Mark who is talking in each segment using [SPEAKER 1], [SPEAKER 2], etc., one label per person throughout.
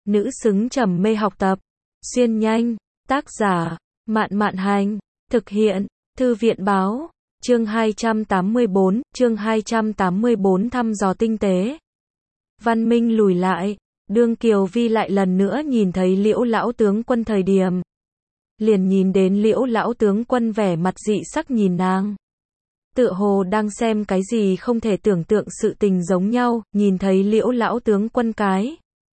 [SPEAKER 1] nữ xứng trầm mê học tập. Xuyên nhanh, tác giả, Mạn Mạn Hành, thực hiện, Thư viện Báo, chương 284 thăm dò tinh tế. Văn Minh lùi lại, đương Kiều Vi lại lần nữa nhìn thấy Liễu lão tướng quân thời điểm. Liền nhìn đến Liễu lão tướng quân vẻ mặt dị sắc nhìn nàng. Tựa hồ đang xem cái gì không thể tưởng tượng sự tình giống nhau, nhìn thấy Liễu lão tướng quân cái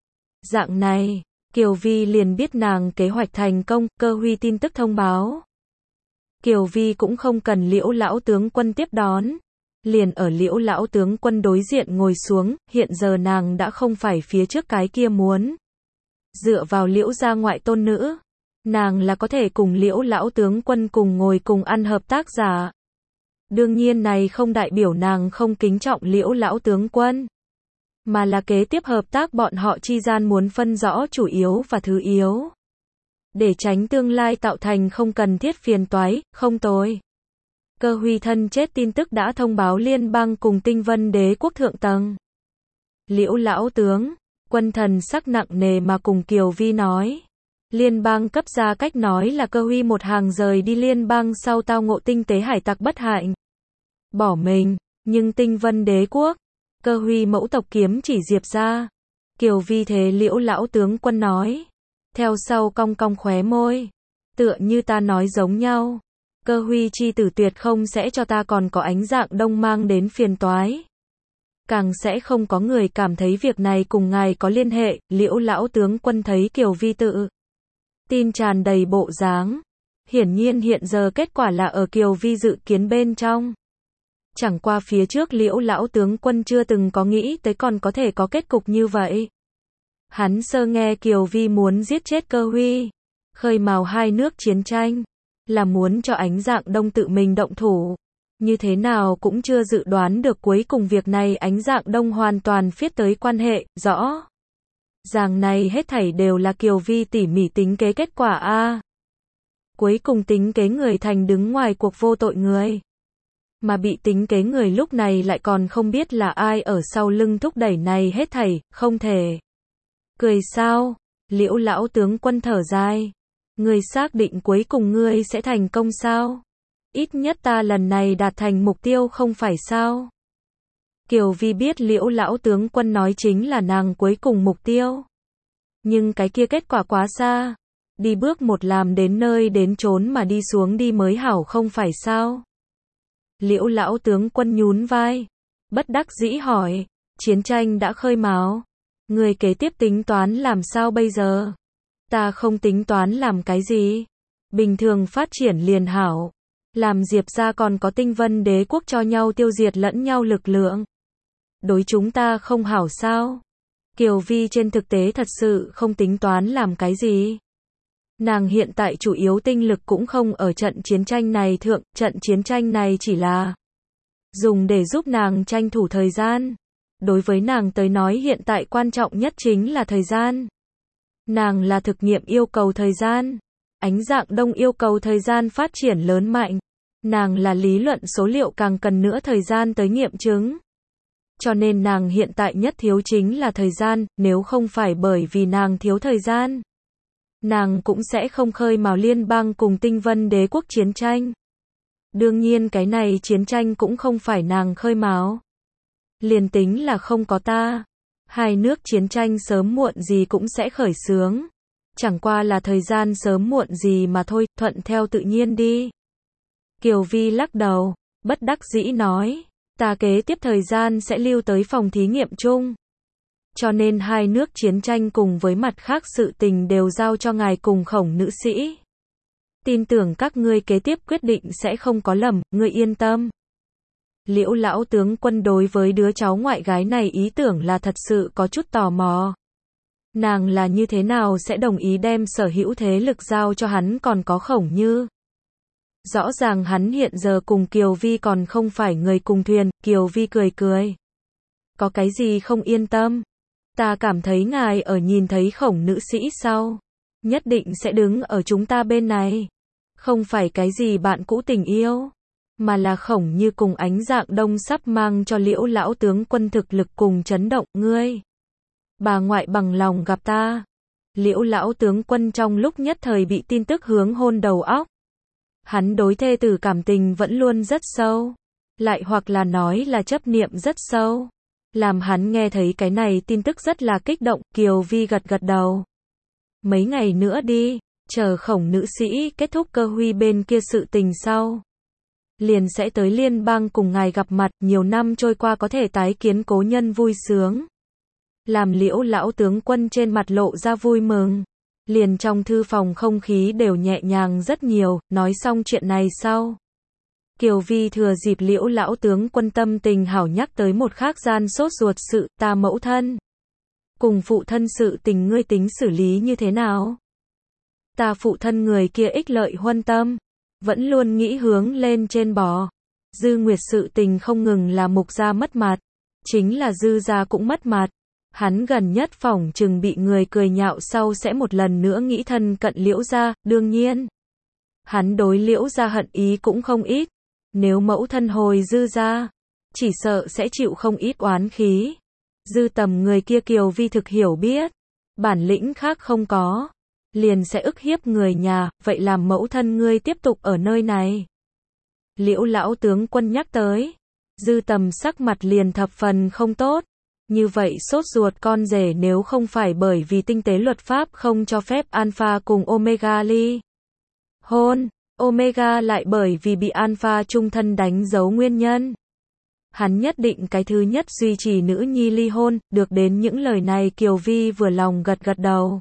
[SPEAKER 1] dạng này, Kiều Vi liền biết nàng kế hoạch thành công, Cơ Huy tin tức thông báo. Kiều Vi cũng không cần Liễu lão tướng quân tiếp đón, liền ở Liễu lão tướng quân đối diện ngồi xuống, hiện giờ nàng đã không phải phía trước cái kia muốn dựa vào Liễu gia ngoại tôn nữ, nàng là có thể cùng Liễu lão tướng quân cùng ngồi cùng ăn hợp tác giả. Đương nhiên này không đại biểu nàng không kính trọng Liễu lão tướng quân, mà là kế tiếp hợp tác bọn họ chi gian muốn phân rõ chủ yếu và thứ yếu, để tránh tương lai tạo thành không cần thiết phiền toái, không tồi. Cơ Huy thân chết tin tức đã thông báo liên bang cùng Tinh Vân Đế quốc thượng tầng. Liễu lão tướng quân thần sắc nặng nề mà cùng Kiều Vi nói. Liên bang cấp ra cách nói là Cơ Huy một hàng rời đi liên bang sau tao ngộ tinh tế hải tặc bất hạnh, bỏ mình, nhưng Tinh Vân Đế quốc, Cơ Huy mẫu tộc kiếm chỉ Diệp ra. Kiều Vi thế Liễu lão tướng quân nói. Theo sau cong cong khóe môi. Tựa như ta nói giống nhau. Cơ Huy chi tử tuyệt không sẽ cho ta còn có Ánh Dạng Đông mang đến phiền toái. Càng sẽ không có người cảm thấy việc này cùng ngài có liên hệ. Liễu lão tướng quân thấy Kiều Vi tự tin tràn đầy bộ dáng. Hiển nhiên hiện giờ kết quả là ở Kiều Vi dự kiến bên trong. Chẳng qua phía trước Liễu lão tướng quân chưa từng có nghĩ tới còn có thể có kết cục như vậy. Hắn sơ nghe Kiều Vi muốn giết chết Cơ Huy, khơi mào hai nước chiến tranh, là muốn cho Ánh Dạng Đông tự mình động thủ. Như thế nào cũng chưa dự đoán được cuối cùng việc này Ánh Dạng Đông hoàn toàn phiết tới quan hệ, rõ ràng này hết thảy đều là Kiều Vi tỉ mỉ tính kế kết quả a. Cuối cùng tính kế người thành đứng ngoài cuộc vô tội người. Mà bị tính kế người lúc này lại còn không biết là ai ở sau lưng thúc đẩy này hết thảy, không thể. Cười sao? Liễu lão tướng quân thở dài. Ngươi xác định cuối cùng ngươi sẽ thành công sao? Ít nhất ta lần này đạt thành mục tiêu không phải sao? Kiều Vi biết Liễu lão tướng quân nói chính là nàng cuối cùng mục tiêu. Nhưng cái kia kết quả quá xa. Đi bước một làm đến nơi đến chốn mà đi xuống đi mới hảo không phải sao? Liễu lão tướng quân nhún vai. Bất đắc dĩ hỏi. Chiến tranh đã khơi mào. Người kế tiếp tính toán làm sao bây giờ? Ta không tính toán làm cái gì. Bình thường phát triển liền hảo. Làm Diệp ra còn có Tinh Vân Đế quốc cho nhau tiêu diệt lẫn nhau lực lượng. Đối chúng ta không hảo sao? Kiều Vi trên thực tế thật sự không tính toán làm cái gì. Nàng hiện tại chủ yếu tinh lực cũng không ở trận chiến tranh này thượng, trận chiến tranh này chỉ là dùng để giúp nàng tranh thủ thời gian. Đối với nàng tới nói hiện tại quan trọng nhất chính là thời gian. Nàng là thực nghiệm yêu cầu thời gian. Ánh Dạng Đông yêu cầu thời gian phát triển lớn mạnh. Nàng là lý luận số liệu càng cần nữa thời gian tới nghiệm chứng. Cho nên nàng hiện tại nhất thiếu chính là thời gian, nếu không phải bởi vì nàng thiếu thời gian. Nàng cũng sẽ không khơi mào liên bang cùng Tinh Vân Đế quốc chiến tranh. Đương nhiên cái này chiến tranh cũng không phải nàng khơi mào. Liền tính là không có ta, hai nước chiến tranh sớm muộn gì cũng sẽ khởi xướng. Chẳng qua là thời gian sớm muộn gì mà thôi, thuận theo tự nhiên đi. Kiều Vi lắc đầu, bất đắc dĩ nói, ta kế tiếp thời gian sẽ lưu tới phòng thí nghiệm chung. Cho nên hai nước chiến tranh cùng với mặt khác sự tình đều giao cho ngài cùng Khổng nữ sĩ. Tin tưởng các ngươi kế tiếp quyết định sẽ không có lầm, ngươi yên tâm. Liễu lão tướng quân đối với đứa cháu ngoại gái này ý tưởng là thật sự có chút tò mò. Nàng là như thế nào sẽ đồng ý đem sở hữu thế lực giao cho hắn còn có Khổng Như. Rõ ràng hắn hiện giờ cùng Kiều Vi còn không phải người cùng thuyền, Kiều Vi cười cười. Có cái gì không yên tâm? Ta cảm thấy ngài ở nhìn thấy Khổng nữ sĩ sau. Nhất định sẽ đứng ở chúng ta bên này. Không phải cái gì bạn cũ tình yêu. Mà là Khổng Như cùng Ánh Dạng Đông sắp mang cho Liễu lão tướng quân thực lực cùng chấn động ngươi. Bà ngoại bằng lòng gặp ta. Liễu lão tướng quân trong lúc nhất thời bị tin tức hướng hôn đầu óc. Hắn đối thê tử cảm tình vẫn luôn rất sâu, lại hoặc là nói là chấp niệm rất sâu. Làm hắn nghe thấy cái này tin tức rất là kích động, Kiều Vi gật gật đầu. Mấy ngày nữa đi, chờ Khổng nữ sĩ kết thúc Cơ Huy bên kia sự tình sau. Liền sẽ tới liên bang cùng ngài gặp mặt, nhiều năm trôi qua có thể tái kiến cố nhân vui sướng. Làm Liễu lão tướng quân trên mặt lộ ra vui mừng. Liền trong thư phòng không khí đều nhẹ nhàng rất nhiều, nói xong chuyện này sau. Kiều Vi thừa dịp Liễu lão tướng quân tâm tình hảo nhắc tới một khác gian sốt ruột sự, ta mẫu thân. Cùng phụ thân sự tình ngươi tính xử lý như thế nào? Ta phụ thân người kia ích lợi huân tâm, vẫn luôn nghĩ hướng lên trên bò. Dư Nguyệt sự tình không ngừng là Mục gia mất mặt, chính là Dư gia cũng mất mặt. Hắn gần nhất phỏng chừng bị người cười nhạo sau sẽ một lần nữa nghĩ thân cận Liễu gia, đương nhiên. Hắn đối Liễu gia hận ý cũng không ít. Nếu mẫu thân hồi Dư gia, chỉ sợ sẽ chịu không ít oán khí. Dư Tầm người kia Kiều Vi thực hiểu biết, bản lĩnh khác không có, liền sẽ ức hiếp người nhà, vậy làm mẫu thân ngươi tiếp tục ở nơi này. Liễu lão tướng quân nhắc tới, Dư Tầm sắc mặt liền thập phần không tốt. Như vậy sốt ruột con rể nếu không phải bởi vì tinh tế luật pháp không cho phép Alpha cùng Omega ly hôn, Omega lại bởi vì bị Alpha chung thân đánh dấu nguyên nhân. Hắn nhất định cái thứ nhất duy trì nữ nhi ly hôn, được đến những lời này Kiều Vi vừa lòng gật gật đầu.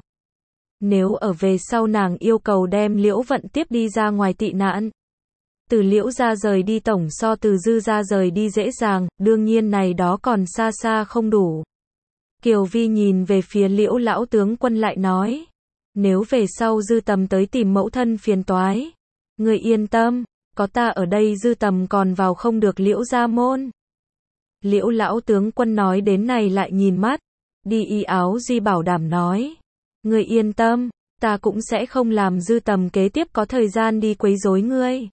[SPEAKER 1] Nếu ở về sau nàng yêu cầu đem Liễu Vận tiếp đi ra ngoài tị nạn. Từ Liễu gia rời đi tổng so từ Dư gia rời đi dễ dàng, đương nhiên này đó còn xa xa không đủ. Kiều Vi nhìn về phía Liễu lão tướng quân lại nói. Nếu về sau Dư Tầm tới tìm mẫu thân phiền toái. Người yên tâm, có ta ở đây Dư Tầm còn vào không được Liễu gia môn. Liễu lão tướng quân nói đến này lại nhìn mắt. Đi y áo Duy bảo đảm nói. Người yên tâm, ta cũng sẽ không làm Dư Tầm kế tiếp có thời gian đi quấy rối ngươi.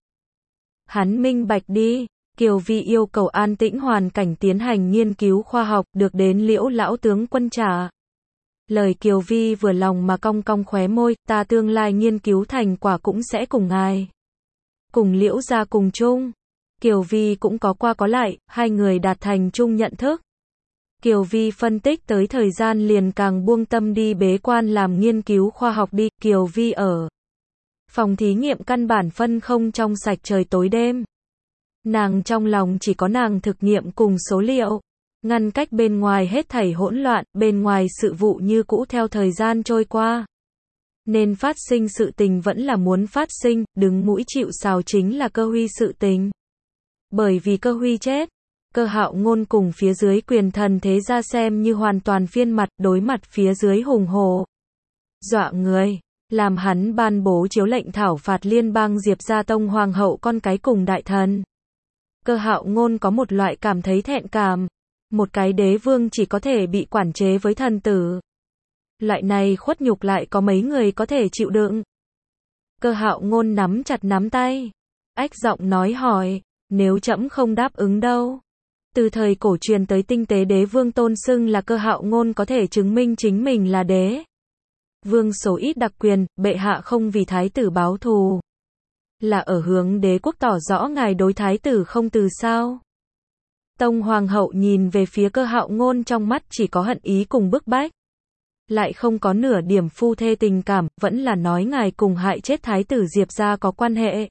[SPEAKER 1] Hắn minh bạch đi, Kiều Vi yêu cầu an tĩnh hoàn cảnh tiến hành nghiên cứu khoa học, được đến Liễu lão tướng quân trả. Lời Kiều Vi vừa lòng mà cong cong khóe môi, ta tương lai nghiên cứu thành quả cũng sẽ cùng ngài. Cùng Liễu gia cùng chung. Kiều Vi cũng có qua có lại, hai người đạt thành chung nhận thức. Kiều Vi phân tích tới thời gian liền càng buông tâm đi bế quan làm nghiên cứu khoa học đi, Kiều Vi ở phòng thí nghiệm căn bản phân không trong sạch trời tối đêm. Nàng trong lòng chỉ có nàng thực nghiệm cùng số liệu, ngăn cách bên ngoài hết thảy hỗn loạn, bên ngoài sự vụ như cũ theo thời gian trôi qua. Nên phát sinh sự tình vẫn là muốn phát sinh, đứng mũi chịu sào chính là Cơ Huy sự tình. Bởi vì Cơ Huy chết, Cơ Hạo Ngôn cùng phía dưới quyền thần thế gia xem như hoàn toàn phiên mặt, đối mặt phía dưới hùng hổ. Dọa người. Làm hắn ban bố chiếu lệnh thảo phạt liên bang Diệp gia tông hoàng hậu con cái cùng đại thần. Cơ Hạo Ngôn có một loại cảm thấy thẹn cảm. Một cái đế vương chỉ có thể bị quản chế với thần tử. Loại này khuất nhục lại có mấy người có thể chịu đựng. Cơ Hạo Ngôn nắm chặt nắm tay. Ách giọng nói hỏi, nếu trẫm không đáp ứng đâu. Từ thời cổ truyền tới tinh tế đế vương tôn xưng là Cơ Hạo Ngôn có thể chứng minh chính mình là đế. Vương số ít đặc quyền, bệ hạ không vì thái tử báo thù. Là ở hướng đế quốc tỏ rõ ngài đối thái tử không từ sao. Tông hoàng hậu nhìn về phía Cơ Hạo Ngôn trong mắt chỉ có hận ý cùng bức bách. Lại không có nửa điểm phu thê tình cảm, vẫn là nói ngài cùng hại chết thái tử Diệp gia có quan hệ.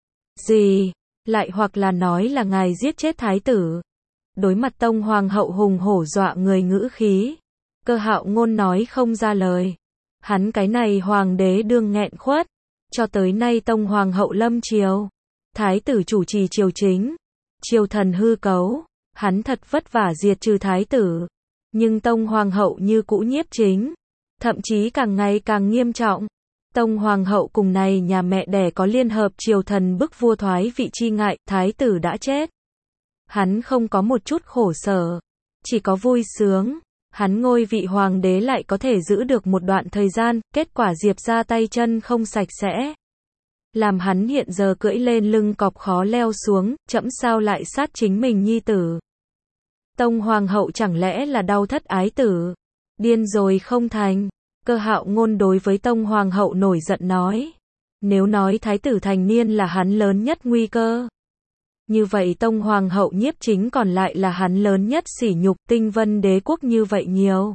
[SPEAKER 1] Gì? Lại hoặc là nói là ngài giết chết thái tử. Đối mặt tông hoàng hậu hùng hổ dọa người ngữ khí. Cơ Hạo Ngôn nói không ra lời. Hắn cái này hoàng đế đương nghẹn khuất. Cho tới nay tông hoàng hậu lâm triều. Thái tử chủ trì triều chính. Triều thần hư cấu. Hắn thật vất vả diệt trừ thái tử. Nhưng tông hoàng hậu như cũ nhiếp chính. Thậm chí càng ngày càng nghiêm trọng. Tông hoàng hậu cùng này nhà mẹ đẻ có liên hợp triều thần bức vua thoái vị chi ngại, thái tử đã chết. Hắn không có một chút khổ sở. Chỉ có vui sướng. Hắn ngôi vị hoàng đế lại có thể giữ được một đoạn thời gian, kết quả Diệp ra tay chân không sạch sẽ. Làm hắn hiện giờ cưỡi lên lưng cọp khó leo xuống, trẫm sao lại sát chính mình nhi tử. Tông hoàng hậu chẳng lẽ là đau thất ái tử. Điên rồi không thành. Cơ Hạo Ngôn đối với Tông Hoàng hậu nổi giận nói. Nếu nói thái tử thành niên là hắn lớn nhất nguy cơ, như vậy Tông Hoàng hậu Nhiếp Chính còn lại là hắn lớn nhất sỉ nhục. Tinh Vân Đế quốc như vậy nhiều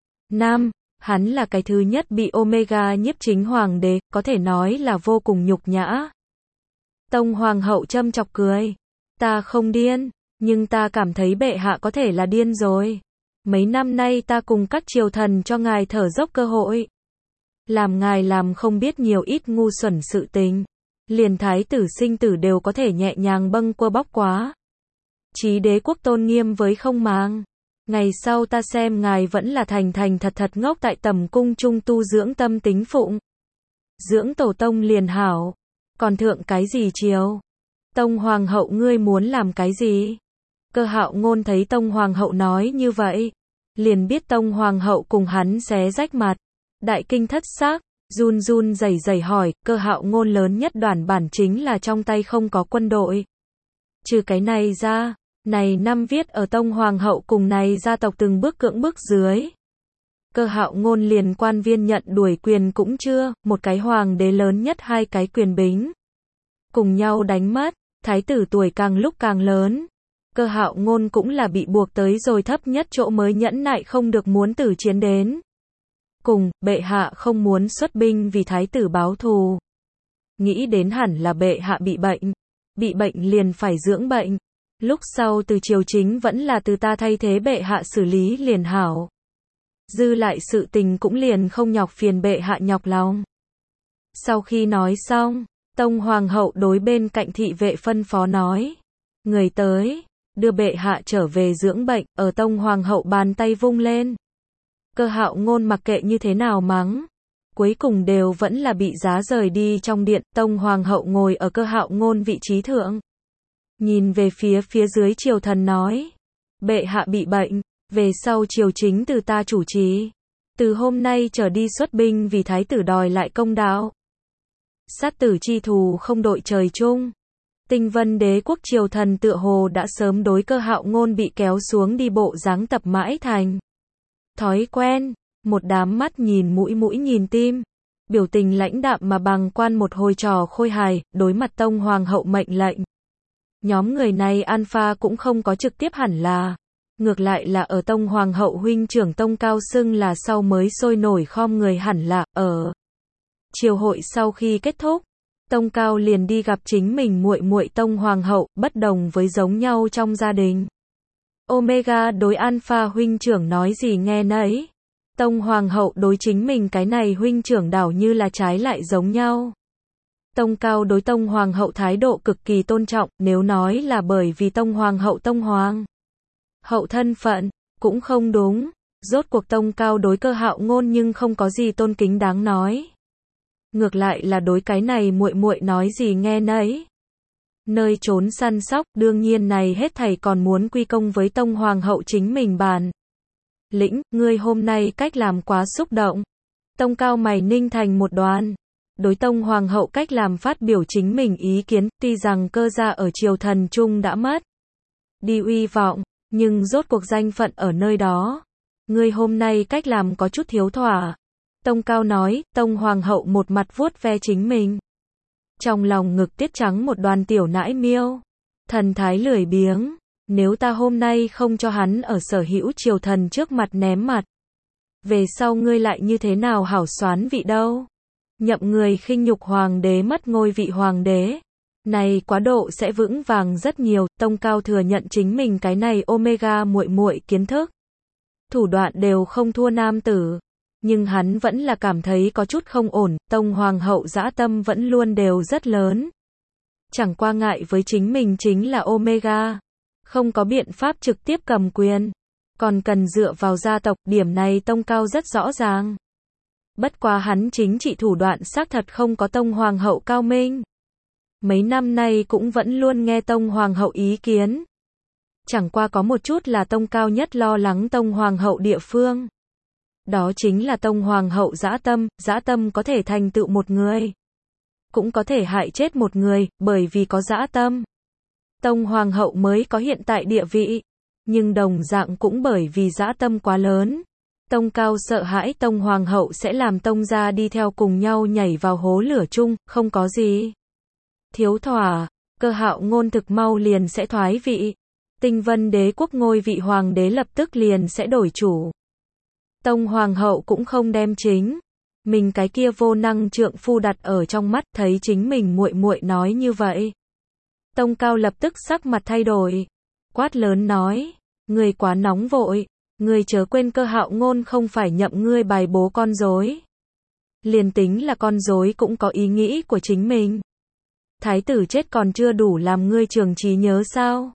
[SPEAKER 1] năm, hắn là cái thứ nhất bị Omega Nhiếp Chính Hoàng đế, có thể nói là vô cùng nhục nhã. Tông Hoàng hậu châm chọc cười. Ta không điên, nhưng ta cảm thấy bệ hạ có thể là điên rồi. Mấy năm nay ta cùng các triều thần cho ngài thở dốc cơ hội. Làm ngài làm không biết nhiều ít ngu xuẩn sự tình. Liền thái tử sinh tử đều có thể nhẹ nhàng bâng quơ bóc quá. Chí đế quốc tôn nghiêm với không màng. Ngày sau ta xem ngài vẫn là thành thành thật thật ngốc tại tầm cung trung tu dưỡng tâm tính phụng. Dưỡng tổ tông liền hảo. Còn thượng cái gì triều? Tông Hoàng hậu ngươi muốn làm cái gì? Cơ Hạo Ngôn thấy Tông Hoàng hậu nói như vậy, liền biết Tông Hoàng hậu cùng hắn xé rách mặt. Đại kinh thất xác, run run rẩy rẩy hỏi, Cơ Hạo Ngôn lớn nhất đoàn bản chính là trong tay không có quân đội. Trừ cái này ra, này năm viết ở Tông Hoàng hậu cùng này gia tộc từng bước cưỡng bức dưới. Cơ Hạo Ngôn liền quan viên nhận đuổi quyền cũng chưa, một cái hoàng đế lớn nhất hai cái quyền bính. Cùng nhau đánh mất, thái tử tuổi càng lúc càng lớn. Cơ Hạo Ngôn cũng là bị buộc tới rồi thấp nhất chỗ mới nhẫn nại không được muốn tử chiến đến. Cùng, bệ hạ không muốn xuất binh vì thái tử báo thù. Nghĩ đến hẳn là bệ hạ bị bệnh liền phải dưỡng bệnh. Lúc sau từ triều chính vẫn là từ ta thay thế bệ hạ xử lý liền hảo. Dư lại sự tình cũng liền không nhọc phiền bệ hạ nhọc lòng. Sau khi nói xong, Tông Hoàng hậu đối bên cạnh thị vệ phân phó nói. Người tới, đưa bệ hạ trở về dưỡng bệnh, ở Tông Hoàng hậu bàn tay vung lên. Cơ Hạo Ngôn mặc kệ như thế nào mắng. Cuối cùng đều vẫn là bị giá rời đi trong điện. Tông Hoàng hậu ngồi ở Cơ Hạo Ngôn vị trí thượng. Nhìn về phía dưới triều thần nói. Bệ hạ bị bệnh, về sau triều chính từ ta chủ trì. Từ hôm nay trở đi xuất binh vì thái tử đòi lại công đạo. Sát tử chi thù không đội trời chung. Tinh Vân Đế quốc triều thần tựa hồ đã sớm đối Cơ Hạo Ngôn bị kéo xuống đi bộ dáng tập mãi thành thói quen, một đám mắt nhìn mũi nhìn tim, biểu tình lãnh đạm mà bàng quan một hồi trò khôi hài, đối mặt Tông Hoàng hậu mệnh lệnh. Nhóm người này alpha cũng không có trực tiếp hẳn là, ngược lại là ở Tông Hoàng hậu huynh trưởng Tông Cao xưng là sau mới sôi nổi khom người hẳn là, ở triều hội sau khi kết thúc, Tông Cao liền đi gặp chính mình muội muội Tông Hoàng hậu, bất đồng với giống nhau trong gia đình. Omega đối alpha huynh trưởng nói gì nghe nấy. Tông Hoàng hậu đối chính mình cái này huynh trưởng đảo như là trái lại giống nhau. Tông Cao đối Tông Hoàng hậu thái độ cực kỳ tôn trọng, nếu nói là bởi vì Tông Hoàng hậu Tông Hoàng hậu thân phận, cũng không đúng. Rốt cuộc Tông Cao đối Cơ Hạo Ngôn nhưng không có gì tôn kính đáng nói. Ngược lại là đối cái này muội muội nói gì nghe nấy. Nơi trốn săn sóc, đương nhiên này hết thảy còn muốn quy công với Tông Hoàng hậu chính mình bàn. Lĩnh, ngươi hôm nay cách làm quá xúc động. Tông Cao mày ninh thành một đoàn. Đối Tông Hoàng hậu cách làm phát biểu chính mình ý kiến, tuy rằng Cơ gia ở triều thần trung đã mất đi uy vọng, nhưng rốt cuộc danh phận ở nơi đó. Ngươi hôm nay cách làm có chút thiếu thỏa. Tông Cao nói. Tông Hoàng hậu một mặt vuốt ve chính mình. Trong lòng ngực tiết trắng một đoàn tiểu nãi miêu. Thần thái lười biếng. Nếu ta hôm nay không cho hắn ở sở hữu triều thần trước mặt ném mặt, về sau ngươi lại như thế nào hảo soán vị đâu. Nhậm người khinh nhục hoàng đế mất ngôi vị hoàng đế. Này quá độ sẽ vững vàng rất nhiều. Tông Cao thừa nhận chính mình cái này Omega muội muội kiến thức, thủ đoạn đều không thua nam tử. Nhưng hắn vẫn là cảm thấy có chút không ổn. Tông Hoàng hậu dã tâm vẫn luôn đều rất lớn. Chẳng qua ngại với chính mình chính là Omega, không có biện pháp trực tiếp cầm quyền, còn cần dựa vào gia tộc, điểm này Tông Cao rất rõ ràng. Bất quá hắn chính trị thủ đoạn xác thật không có Tông Hoàng hậu cao minh. Mấy năm nay cũng vẫn luôn nghe Tông Hoàng hậu ý kiến. Chẳng qua có một chút là Tông Cao nhất lo lắng Tông Hoàng hậu địa phương. Đó chính là Tông Hoàng hậu dã tâm có thể thành tựu một người, cũng có thể hại chết một người, bởi vì có dã tâm. Tông Hoàng hậu mới có hiện tại địa vị, nhưng đồng dạng cũng bởi vì dã tâm quá lớn. Tông Cao sợ hãi Tông Hoàng hậu sẽ làm Tông gia đi theo cùng nhau nhảy vào hố lửa chung, không có gì thiếu thỏa, Cơ Hạo Ngôn thực mau liền sẽ thoái vị. Tinh Vân Đế quốc ngôi vị hoàng đế lập tức liền sẽ đổi chủ. Tông Hoàng hậu cũng không đem chính mình cái kia vô năng trượng phu đặt ở trong mắt, thấy chính mình muội muội nói như vậy. Tông Cao lập tức sắc mặt thay đổi, quát lớn nói, ngươi quá nóng vội, ngươi chớ quên Cơ Hạo Ngôn không phải nhậm ngươi bài bố con rối. Liền tính là con rối cũng có ý nghĩ của chính mình. Thái tử chết còn chưa đủ làm ngươi trường trí nhớ sao?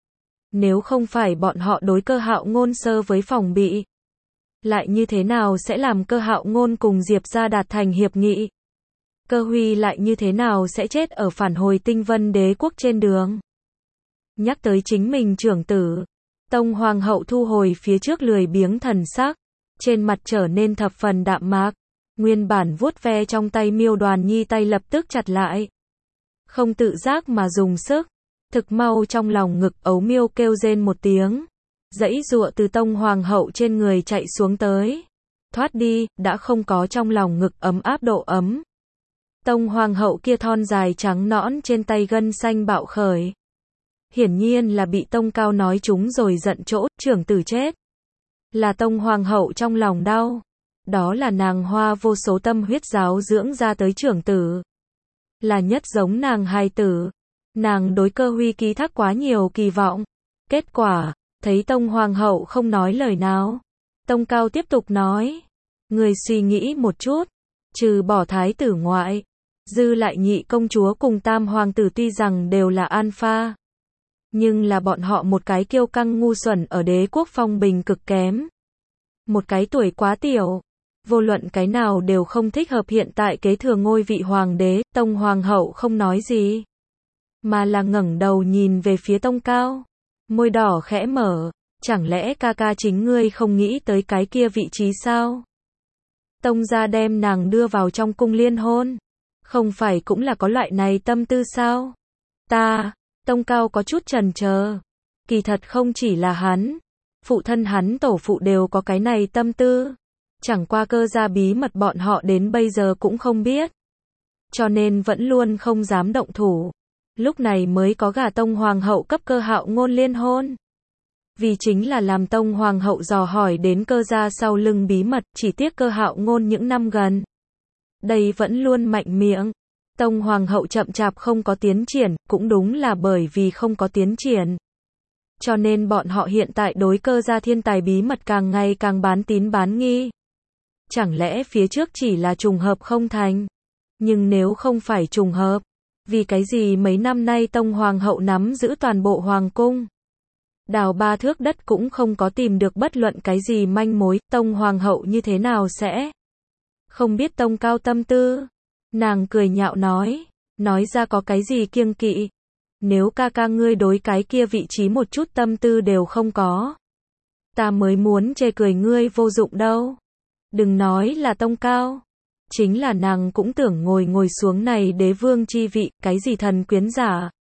[SPEAKER 1] Nếu không phải bọn họ đối Cơ Hạo Ngôn sơ với phòng bị, lại như thế nào sẽ làm Cơ Hạo Ngôn cùng Diệp gia đạt thành hiệp nghị? Cơ Huy lại như thế nào sẽ chết ở phản hồi Tinh Vân Đế quốc trên đường? Nhắc tới chính mình trưởng tử, Tông Hoàng hậu thu hồi phía trước lười biếng thần sắc, trên mặt trở nên thập phần đạm mạc, nguyên bản vuốt ve trong tay Miêu Đoàn Nhi tay lập tức chặt lại. Không tự giác mà dùng sức, thực mau trong lòng ngực ấu miêu kêu rên một tiếng, giãy giụa từ Tông Hoàng hậu trên người chạy xuống tới. Thoát đi, đã không có trong lòng ngực ấm áp độ ấm. Tông Hoàng hậu kia thon dài trắng nõn trên tay gân xanh bạo khởi. Hiển nhiên là bị Tông Cao nói trúng rồi giận chỗ, trưởng tử chết. Là Tông Hoàng hậu trong lòng đau. Đó là nàng hoa vô số tâm huyết giáo dưỡng ra tới trưởng tử. Là nhất giống nàng hài tử. Nàng đối Cơ Huy ký thác quá nhiều kỳ vọng. Kết quả, thấy Tông Hoàng hậu không nói lời nào. Tông Cao tiếp tục nói. Người suy nghĩ một chút. Trừ bỏ thái tử ngoại, dư lại nhị công chúa cùng tam hoàng tử tuy rằng đều là alpha. Nhưng là bọn họ một cái kiêu căng ngu xuẩn ở đế quốc phong bình cực kém. Một cái tuổi quá tiểu. Vô luận cái nào đều không thích hợp hiện tại kế thừa ngôi vị hoàng đế. Tông Hoàng hậu không nói gì, mà là ngẩng đầu nhìn về phía Tông Cao. Môi đỏ khẽ mở. Chẳng lẽ ca ca chính ngươi không nghĩ tới cái kia vị trí sao? Tông gia đem nàng đưa vào trong cung liên hôn. Không phải cũng là có loại này tâm tư sao? Tông Cao có chút chần chờ. Kỳ thật không chỉ là hắn. Phụ thân hắn tổ phụ đều có cái này tâm tư. Chẳng qua Cơ gia bí mật bọn họ đến bây giờ cũng không biết. Cho nên vẫn luôn không dám động thủ. Lúc này mới có gả Tông Hoàng hậu cấp Cơ Hạo Ngôn liên hôn. Vì chính là làm Tông Hoàng hậu dò hỏi đến Cơ gia sau lưng bí mật, chỉ tiếc Cơ Hạo Ngôn những năm gần đây vẫn luôn mạnh miệng. Tông Hoàng hậu chậm chạp không có tiến triển, cũng đúng là bởi vì không có tiến triển. Cho nên bọn họ hiện tại đối Cơ gia thiên tài bí mật càng ngày càng bán tín bán nghi. Chẳng lẽ phía trước chỉ là trùng hợp không thành? Nhưng nếu không phải trùng hợp, vì cái gì mấy năm nay Tông Hoàng hậu nắm giữ toàn bộ hoàng cung? Đào 3 thước đất cũng không có tìm được bất luận cái gì manh mối, Tông Hoàng hậu như thế nào sẽ không biết Tông Cao tâm tư? Nàng cười nhạo nói ra có cái gì kiêng kỵ? Nếu ca ca ngươi đối cái kia vị trí một chút tâm tư đều không có, ta mới muốn chê cười ngươi vô dụng đâu. Đừng nói là Tông Cao, chính là nàng cũng tưởng ngồi xuống này đế vương chi vị, cái gì thần quyến giả.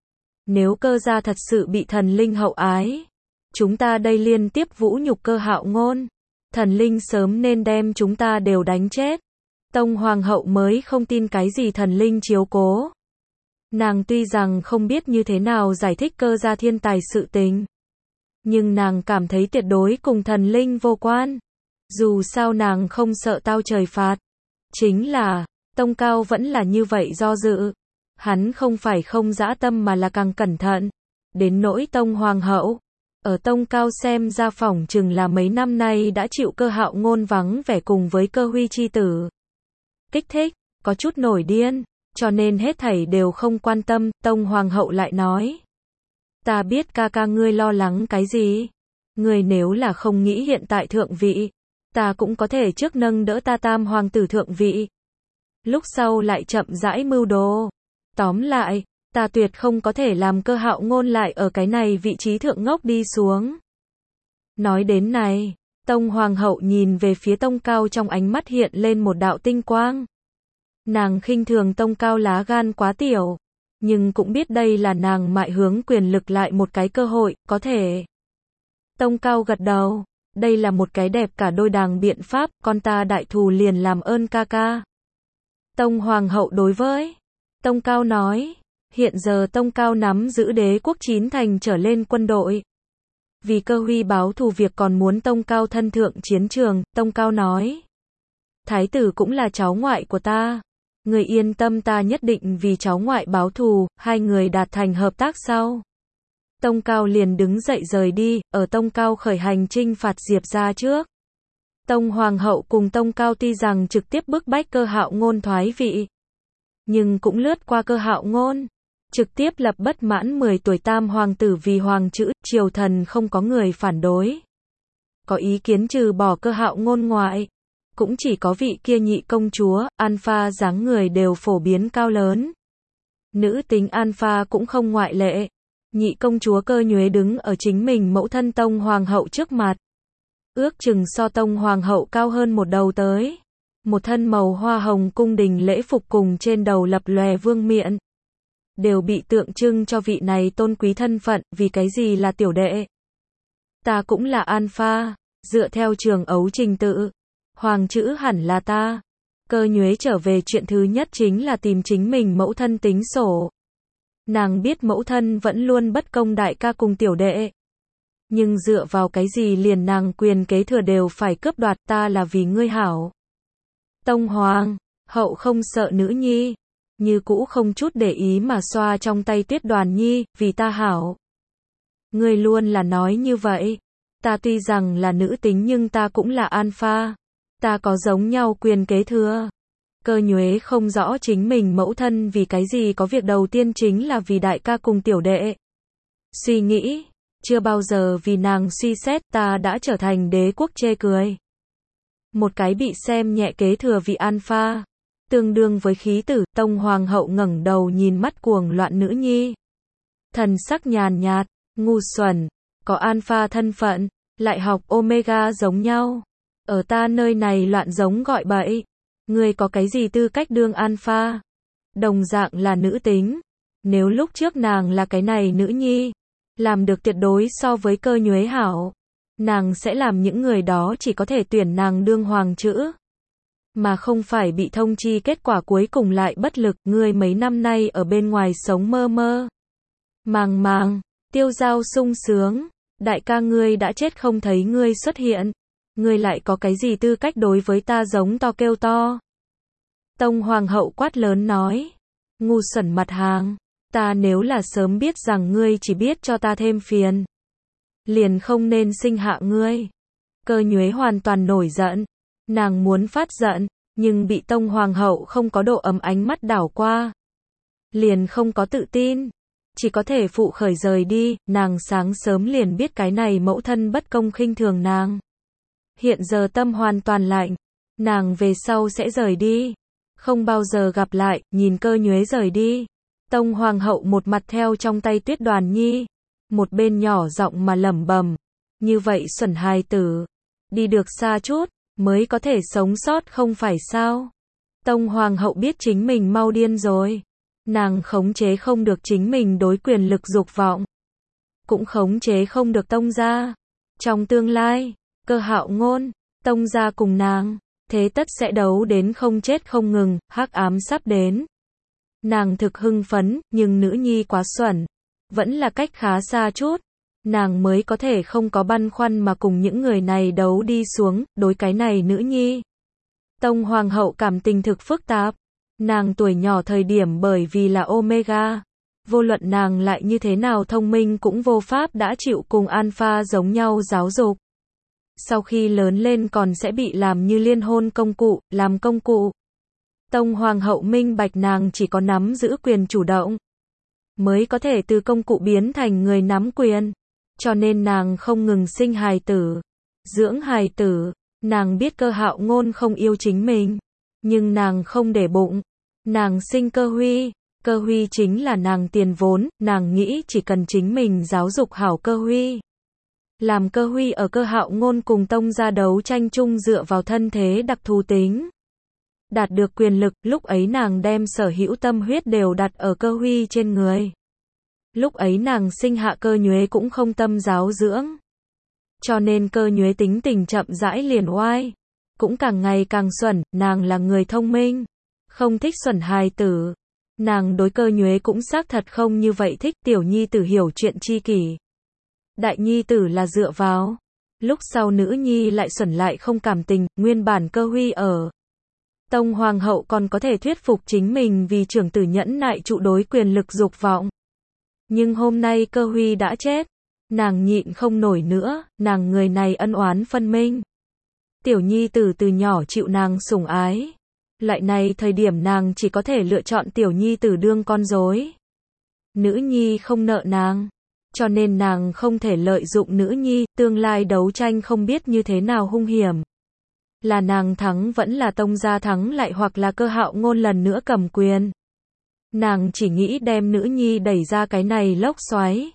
[SPEAKER 1] Nếu Cơ gia thật sự bị thần linh hậu ái, chúng ta đây liên tiếp vũ nhục Cơ Hạo Ngôn, thần linh sớm nên đem chúng ta đều đánh chết. Tông Hoàng hậu mới không tin cái gì thần linh chiếu cố. Nàng tuy rằng không biết như thế nào giải thích Cơ gia thiên tài sự tình, nhưng nàng cảm thấy tuyệt đối cùng thần linh vô quan. Dù sao nàng không sợ tao trời phạt. Chính là, Tông Cao vẫn là như vậy do dự. Hắn không phải không dã tâm mà là càng cẩn thận. Đến nỗi Tông Hoàng hậu, ở Tông Cao xem ra phỏng chừng là mấy năm nay đã chịu Cơ Hạo Ngôn vắng vẻ cùng với Cơ Huy chi tử kích thích, có chút nổi điên, cho nên hết thảy đều không quan tâm. Tông Hoàng hậu lại nói, ta biết ca ca ngươi lo lắng cái gì. Ngươi nếu là không nghĩ hiện tại thượng vị, ta cũng có thể trước nâng đỡ ta tam hoàng tử thượng vị. Lúc sau lại chậm rãi mưu đồ. Tóm lại, ta tuyệt không có thể làm Cơ Hạo Ngôn lại ở cái này vị trí thượng ngốc đi xuống. Nói đến này, Tông Hoàng hậu nhìn về phía Tông Cao, trong ánh mắt hiện lên một đạo tinh quang. Nàng khinh thường Tông Cao lá gan quá tiểu, nhưng cũng biết đây là nàng mại hướng quyền lực lại một cái cơ hội, có thể. Tông Cao gật đầu, Đây là một cái đẹp cả đôi đàng biện pháp, con ta đại thù liền làm ơn ca ca. Tông Hoàng hậu đối với Tông Cao nói, hiện giờ Tông Cao nắm giữ đế quốc 9 thành trở lên quân đội. Vì Cơ Huy báo thù việc còn muốn Tông Cao thân thượng chiến trường, Tông Cao nói. Thái tử cũng là cháu ngoại của ta. Người yên tâm, ta nhất định vì cháu ngoại báo thù, hai người đạt thành hợp tác sau. Tông Cao liền đứng dậy rời đi, ở Tông Cao khởi hành chinh phạt Diệp gia trước. Tông Hoàng hậu cùng Tông Cao tuy rằng trực tiếp bức bách Cơ Hạo Ngôn thoái vị, nhưng cũng lướt qua Cơ Hạo Ngôn, trực tiếp lập bất mãn 10 tuổi tam hoàng tử vì hoàng chữ, triều thần không có người phản đối. Có ý kiến trừ bỏ Cơ Hạo Ngôn ngoại, cũng chỉ có vị kia nhị công chúa, Alpha dáng người đều phổ biến cao lớn. Nữ tính Alpha cũng không ngoại lệ. Nhị công chúa Cơ Nhuế đứng ở chính mình mẫu thân Tông Hoàng hậu trước mặt. Ước chừng so Tông Hoàng hậu cao hơn một đầu tới. Một thân màu hoa hồng cung đình lễ phục cùng trên đầu lập lòe vương miện. Đều bị tượng trưng cho vị này tôn quý thân phận, vì cái gì là tiểu đệ. Ta cũng là Alpha, dựa theo trường ấu trình tự. Hoàng chữ hẳn là ta. Cơ Nhuế trở về chuyện thứ nhất chính là tìm chính mình mẫu thân tính sổ. Nàng biết mẫu thân vẫn luôn bất công đại ca cùng tiểu đệ. Nhưng dựa vào cái gì liền nàng quyền kế thừa đều phải cướp đoạt, ta là vì ngươi hảo. Tông Hoàng hậu không sợ nữ nhi, như cũ không chút để ý mà xoa trong tay Tuyết Đoàn Nhi, vì ta hảo. Ngươi luôn là nói như vậy. Ta tuy rằng là nữ tính nhưng ta cũng là Alpha. Ta có giống nhau quyền kế thừa. Cơ Nhuế không rõ chính mình mẫu thân vì cái gì có việc đầu tiên chính là vì đại ca cùng tiểu đệ. Suy nghĩ, chưa bao giờ vì nàng suy xét, ta đã trở thành đế quốc chê cười. Một cái bị xem nhẹ kế thừa vị Alpha, tương đương với khí tử. Tông Hoàng hậu ngẩng đầu nhìn mắt cuồng loạn nữ nhi. Thần sắc nhàn nhạt, ngu xuẩn, có Alpha thân phận, lại học Omega giống nhau. Ở ta nơi này loạn giống gọi bậy. Ngươi có cái gì tư cách đương Alpha? Đồng dạng là nữ tính. Nếu lúc trước nàng là cái này nữ nhi, làm được tuyệt đối so với Cơ Nhuế hảo, nàng sẽ làm những người đó chỉ có thể tuyển nàng đương hoàng chữ, mà không phải bị thông chi kết quả cuối cùng lại bất lực. Ngươi mấy năm nay ở bên ngoài sống mơ mơ màng màng, tiêu dao sung sướng, đại ca ngươi đã chết không thấy ngươi xuất hiện. Ngươi lại có cái gì tư cách đối với ta giống to kêu to? Tông Hoàng hậu quát lớn nói. Ngu xuẩn mặt hàng. Ta nếu là sớm biết rằng ngươi chỉ biết cho ta thêm phiền, liền không nên sinh hạ ngươi. Cơ Nhuế hoàn toàn nổi giận. Nàng muốn phát giận, nhưng bị Tông Hoàng hậu không có độ ấm ánh mắt đảo qua. Liền không có tự tin. Chỉ có thể phụ khởi rời đi. Nàng sáng sớm liền biết cái này mẫu thân bất công khinh thường nàng. Hiện giờ tâm hoàn toàn lạnh. Nàng về sau sẽ rời đi. Không bao giờ gặp lại. Nhìn Cơ Nhuế rời đi. Tông Hoàng hậu một mặt theo trong tay Tuyết Đoàn Nhi. Một bên nhỏ giọng mà lẩm bẩm. Như vậy xuẩn hài tử. Đi được xa chút, mới có thể sống sót không phải sao. Tông Hoàng hậu biết chính mình mau điên rồi. Nàng khống chế không được chính mình đối quyền lực dục vọng. Cũng khống chế không được Tông gia. Trong tương lai, Cơ Hạo Ngôn, Tông gia cùng nàng, thế tất sẽ đấu đến không chết không ngừng, hắc ám sắp đến. Nàng thực hưng phấn, nhưng nữ nhi quá xuẩn, vẫn là cách khá xa chút. Nàng mới có thể không có băn khoăn mà cùng những người này đấu đi xuống, đối cái này nữ nhi. Tông Hoàng hậu cảm tình thực phức tạp. Nàng tuổi nhỏ thời điểm bởi vì là Omega. Vô luận nàng lại như thế nào thông minh cũng vô pháp đã chịu cùng Alpha giống nhau giáo dục. Sau khi lớn lên còn sẽ bị làm như liên hôn công cụ, làm công cụ. Tông Hoàng hậu minh bạch nàng chỉ có nắm giữ quyền chủ động, mới có thể từ công cụ biến thành người nắm quyền. Cho nên nàng không ngừng sinh hài tử, dưỡng hài tử. Nàng biết Cơ Hạo Ngôn không yêu chính mình, nhưng nàng không để bụng. Nàng sinh Cơ Huy chính là nàng tiền vốn. Nàng nghĩ chỉ cần chính mình giáo dục hảo Cơ Huy, làm Cơ Huy ở Cơ Hạo Ngôn cùng Tông gia đấu tranh chung dựa vào thân thế đặc thù tính, đạt được quyền lực. Lúc ấy nàng đem sở hữu tâm huyết đều đặt ở Cơ Huy trên người. Lúc ấy nàng sinh hạ Cơ Nhuế cũng không tâm giáo dưỡng. Cho nên Cơ Nhuế tính tình chậm rãi liền oai. Cũng càng ngày càng xuẩn, nàng là người thông minh. Không thích xuẩn hài tử. Nàng đối Cơ Nhuế cũng xác thật không như vậy thích, tiểu nhi tử hiểu chuyện chi kỷ. Đại nhi tử là dựa vào. Lúc sau nữ nhi lại xuẩn lại không cảm tình, nguyên bản Cơ Huy ở. Tông hoàng hậu còn có thể thuyết phục chính mình vì trưởng tử nhẫn nại trụ đối quyền lực dục vọng. Nhưng hôm nay Cơ Huy đã chết. Nàng nhịn không nổi nữa, nàng người này ân oán phân minh. Tiểu nhi tử từ nhỏ chịu nàng sủng ái. Lại này thời điểm nàng chỉ có thể lựa chọn tiểu nhi tử đương con rối. Nữ nhi không nợ nàng. Cho nên nàng không thể lợi dụng nữ nhi, tương lai đấu tranh không biết như thế nào hung hiểm. Là nàng thắng vẫn là Tông gia thắng lại hoặc là Cơ Hạo Ngôn lần nữa cầm quyền. Nàng chỉ nghĩ đem nữ nhi đẩy ra cái này lốc xoáy.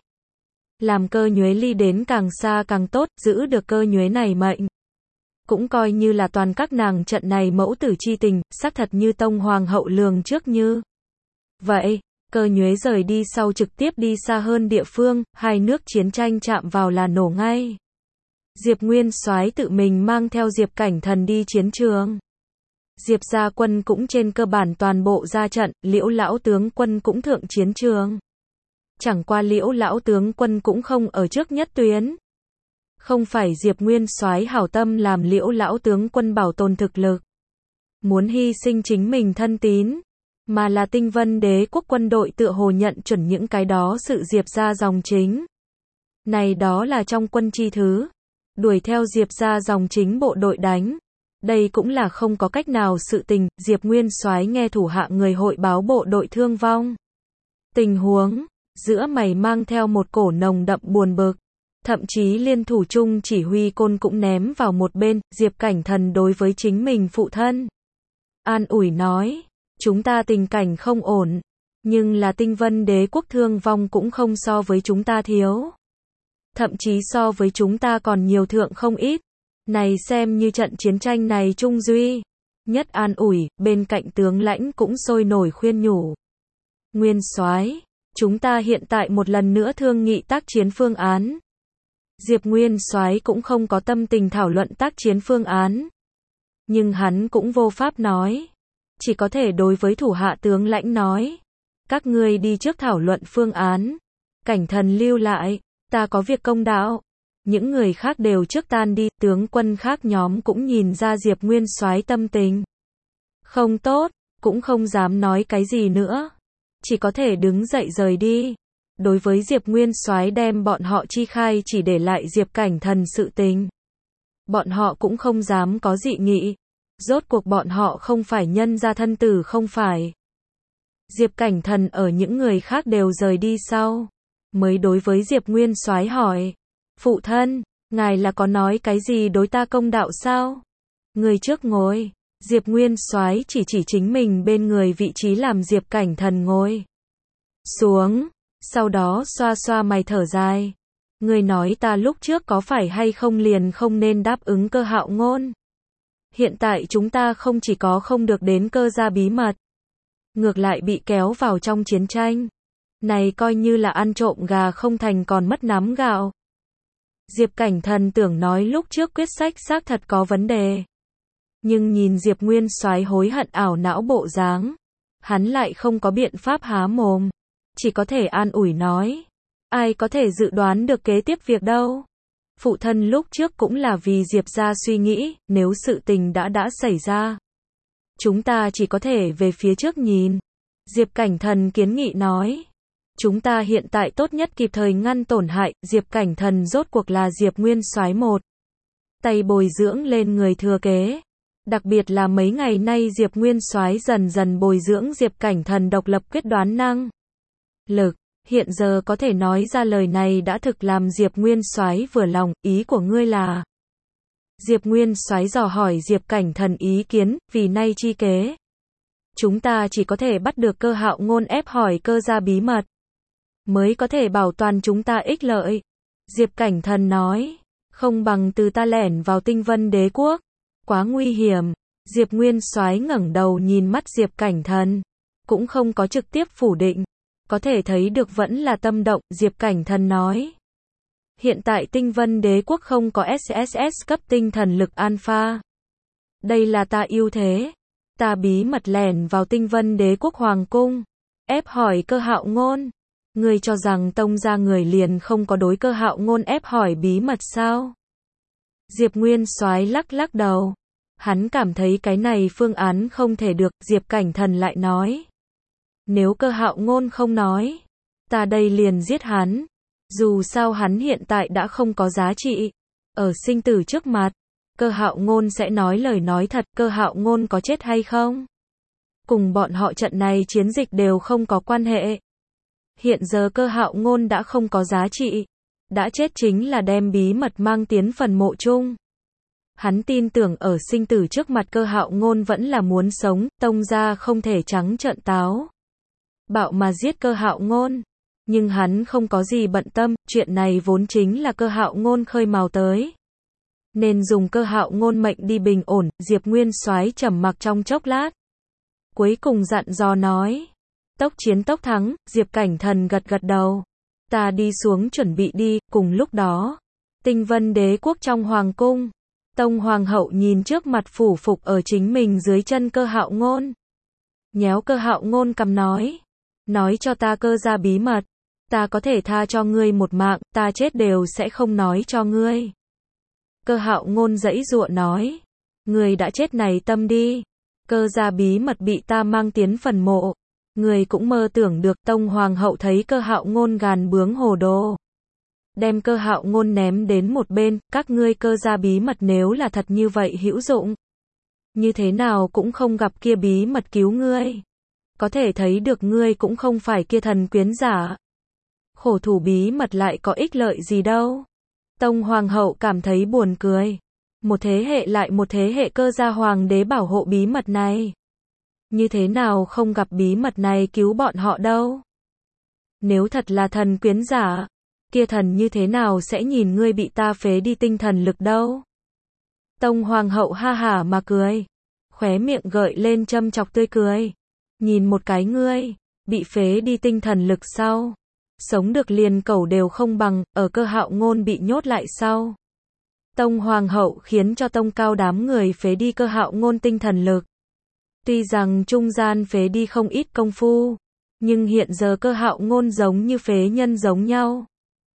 [SPEAKER 1] Làm Cơ Nhuế ly đến càng xa càng tốt, giữ được Cơ Nhuế này mệnh. Cũng coi như là toàn các nàng trận này mẫu tử chi tình, xác thật như Tông hoàng hậu lường trước như. Vậy, Cơ Nhuế rời đi sau trực tiếp đi xa hơn địa phương, hai nước chiến tranh chạm vào là nổ ngay. Diệp Nguyên Soái tự mình mang theo Diệp Cảnh Thần đi chiến trường. Diệp gia quân cũng trên cơ bản toàn bộ ra trận, Liễu lão tướng quân cũng thượng chiến trường. Chẳng qua Liễu lão tướng quân cũng không ở trước nhất tuyến. Không phải Diệp Nguyên Soái hảo tâm làm Liễu lão tướng quân bảo tồn thực lực, muốn hy sinh chính mình thân tín, mà là Tinh Vân Đế quốc quân đội tựa hồ nhận chuẩn những cái đó sự Diệp gia dòng chính. Này đó là trong quân chi thứ, đuổi theo Diệp gia dòng chính bộ đội đánh. Đây cũng là không có cách nào sự tình, Diệp Nguyên Soái nghe thủ hạ người hội báo bộ đội thương vong. Tình huống, giữa mày mang theo một cổ nồng đậm buồn bực. Thậm chí liên thủ chung chỉ huy côn cũng ném vào một bên, Diệp Cảnh Thần đối với chính mình phụ thân. An ủi nói, chúng ta tình cảnh không ổn, nhưng là Tinh Vân Đế quốc thương vong cũng không so với chúng ta thiếu. Thậm chí so với chúng ta còn nhiều thượng không ít. Này xem như trận chiến tranh này trung duy. Nhất an ủi, bên cạnh tướng lãnh cũng sôi nổi khuyên nhủ. Nguyên Soái, chúng ta hiện tại một lần nữa thương nghị tác chiến phương án. Diệp Nguyên Soái cũng không có tâm tình thảo luận tác chiến phương án. Nhưng hắn cũng vô pháp nói. Chỉ có thể đối với thủ hạ tướng lãnh nói. Các ngươi đi trước thảo luận phương án. Cảnh Thần lưu lại, ta có việc công đạo. Những người khác đều trước tan đi, tướng quân khác nhóm cũng nhìn ra Diệp Nguyên Soái tâm tình không tốt, cũng không dám nói cái gì nữa. Chỉ có thể đứng dậy rời đi. Đối với Diệp Nguyên Soái đem bọn họ chi khai chỉ để lại Diệp Cảnh Thần sự tình. Bọn họ cũng không dám có dị nghị. Rốt cuộc bọn họ không phải nhân gia thân tử không phải. Diệp Cảnh Thần ở những người khác đều rời đi sau. Mới đối với Diệp Nguyên Soái hỏi. Phụ thân, ngài là có nói cái gì đối ta công đạo sao? Người trước ngồi. Diệp Nguyên Soái chỉ chính mình bên người vị trí làm Diệp Cảnh Thần ngồi xuống. Sau đó xoa xoa mày thở dài. Người nói ta lúc trước có phải hay không liền không nên đáp ứng Cơ Hạo Ngôn. Hiện tại chúng ta không chỉ có không được đến Cơ gia bí mật, ngược lại bị kéo vào trong chiến tranh. Này coi như là ăn trộm gà không thành còn mất nắm gạo. Diệp Cảnh Thần tưởng nói lúc trước quyết sách xác thật có vấn đề. Nhưng nhìn Diệp Nguyên Soái hối hận ảo não bộ dáng, hắn lại không có biện pháp há mồm. Chỉ có thể an ủi nói. Ai có thể dự đoán được kế tiếp việc đâu. Phụ thân lúc trước cũng là vì Diệp gia suy nghĩ, nếu sự tình đã xảy ra. Chúng ta chỉ có thể về phía trước nhìn. Diệp Cảnh Thần kiến nghị nói. Chúng ta hiện tại tốt nhất kịp thời ngăn tổn hại, Diệp Cảnh Thần rốt cuộc là Diệp Nguyên Soái một tay bồi dưỡng lên người thừa kế. Đặc biệt là mấy ngày nay Diệp Nguyên Soái dần dần bồi dưỡng Diệp Cảnh Thần độc lập quyết đoán năng lực, hiện giờ có thể nói ra lời này đã thực làm Diệp Nguyên Soái vừa lòng, ý của ngươi là? Diệp Nguyên Soái dò hỏi Diệp Cảnh Thần ý kiến, vì nay chi kế. Chúng ta chỉ có thể bắt được Cơ Hạo Ngôn ép hỏi Cơ gia bí mật, mới có thể bảo toàn chúng ta ích lợi. Diệp Cảnh Thần nói, không bằng từ ta lẻn vào Tinh Vân Đế quốc, quá nguy hiểm. Diệp Nguyên Soái ngẩng đầu nhìn mắt Diệp Cảnh Thần, cũng không có trực tiếp phủ định. Có thể thấy được vẫn là tâm động, Diệp Cảnh Thần nói. Hiện tại Tinh Vân Đế quốc không có SSS cấp tinh thần lực alpha. Đây là ta ưu thế. Ta bí mật lẻn vào Tinh Vân Đế quốc hoàng cung, ép hỏi Cơ Hạo Ngôn. Ngươi cho rằng tông gia người liền không có đối Cơ Hạo Ngôn ép hỏi bí mật sao? Diệp Nguyên Soái lắc lắc đầu. Hắn cảm thấy cái này phương án không thể được, Diệp Cảnh Thần lại nói. Nếu Cơ Hạo Ngôn không nói, ta đây liền giết hắn. Dù sao hắn hiện tại đã không có giá trị. Ở sinh tử trước mặt, Cơ Hạo Ngôn sẽ nói lời nói thật, Cơ Hạo Ngôn có chết hay không? Cùng bọn họ trận này chiến dịch đều không có quan hệ. Hiện giờ Cơ Hạo Ngôn đã không có giá trị. Đã chết chính là đem bí mật mang tiến phần mộ chung. Hắn tin tưởng ở sinh tử trước mặt Cơ Hạo Ngôn vẫn là muốn sống, tông gia không thể trắng trợn táo bạo mà giết Cơ Hạo Ngôn. Nhưng hắn không có gì bận tâm, chuyện này vốn chính là Cơ Hạo Ngôn khơi mào tới. Nên dùng Cơ Hạo Ngôn mệnh đi bình ổn. Diệp Nguyên Soái trầm mặc trong chốc lát. Cuối cùng dặn dò nói. Tốc chiến tốc thắng, Diệp Cảnh Thần gật gật đầu. Ta đi xuống chuẩn bị đi, cùng lúc đó. Tinh Vân Đế quốc trong hoàng cung. Tông Hoàng hậu nhìn trước mặt phủ phục ở chính mình dưới chân Cơ Hạo Ngôn. Nhéo Cơ Hạo Ngôn cằm nói. Nói cho ta Cơ gia bí mật. Ta có thể tha cho ngươi một mạng, ta chết đều sẽ không nói cho ngươi. Cơ Hạo Ngôn giãy giụa nói. Ngươi đã chết này tâm đi. Cơ gia bí mật bị ta mang tiến phần mộ. Ngươi cũng mơ tưởng được. Tông Hoàng hậu thấy Cơ Hạo Ngôn gàn bướng hồ đồ. Đem Cơ Hạo Ngôn ném đến một bên. Các ngươi Cơ gia bí mật nếu là thật như vậy hữu dụng. Như thế nào cũng không gặp kia bí mật cứu ngươi. Có thể thấy được ngươi cũng không phải kia thần quyến giả. Khổ thủ bí mật lại có ích lợi gì đâu. Tông Hoàng hậu cảm thấy buồn cười. Một thế hệ lại một thế hệ Cơ gia hoàng đế bảo hộ bí mật này. Như thế nào không gặp bí mật này cứu bọn họ đâu. Nếu thật là thần quyến giả, kia thần như thế nào sẽ nhìn ngươi bị ta phế đi tinh thần lực đâu. Tông Hoàng hậu ha hả mà cười. Khóe miệng gợi lên châm chọc tươi cười. Nhìn một cái ngươi, bị phế đi tinh thần lực sau. Sống được liền cẩu đều không bằng, ở Cơ Hạo Ngôn bị nhốt lại sau. Tông Hoàng hậu khiến cho tông cao đám người phế đi Cơ Hạo Ngôn tinh thần lực. Tuy rằng trung gian phế đi không ít công phu, nhưng hiện giờ Cơ Hạo Ngôn giống như phế nhân giống nhau.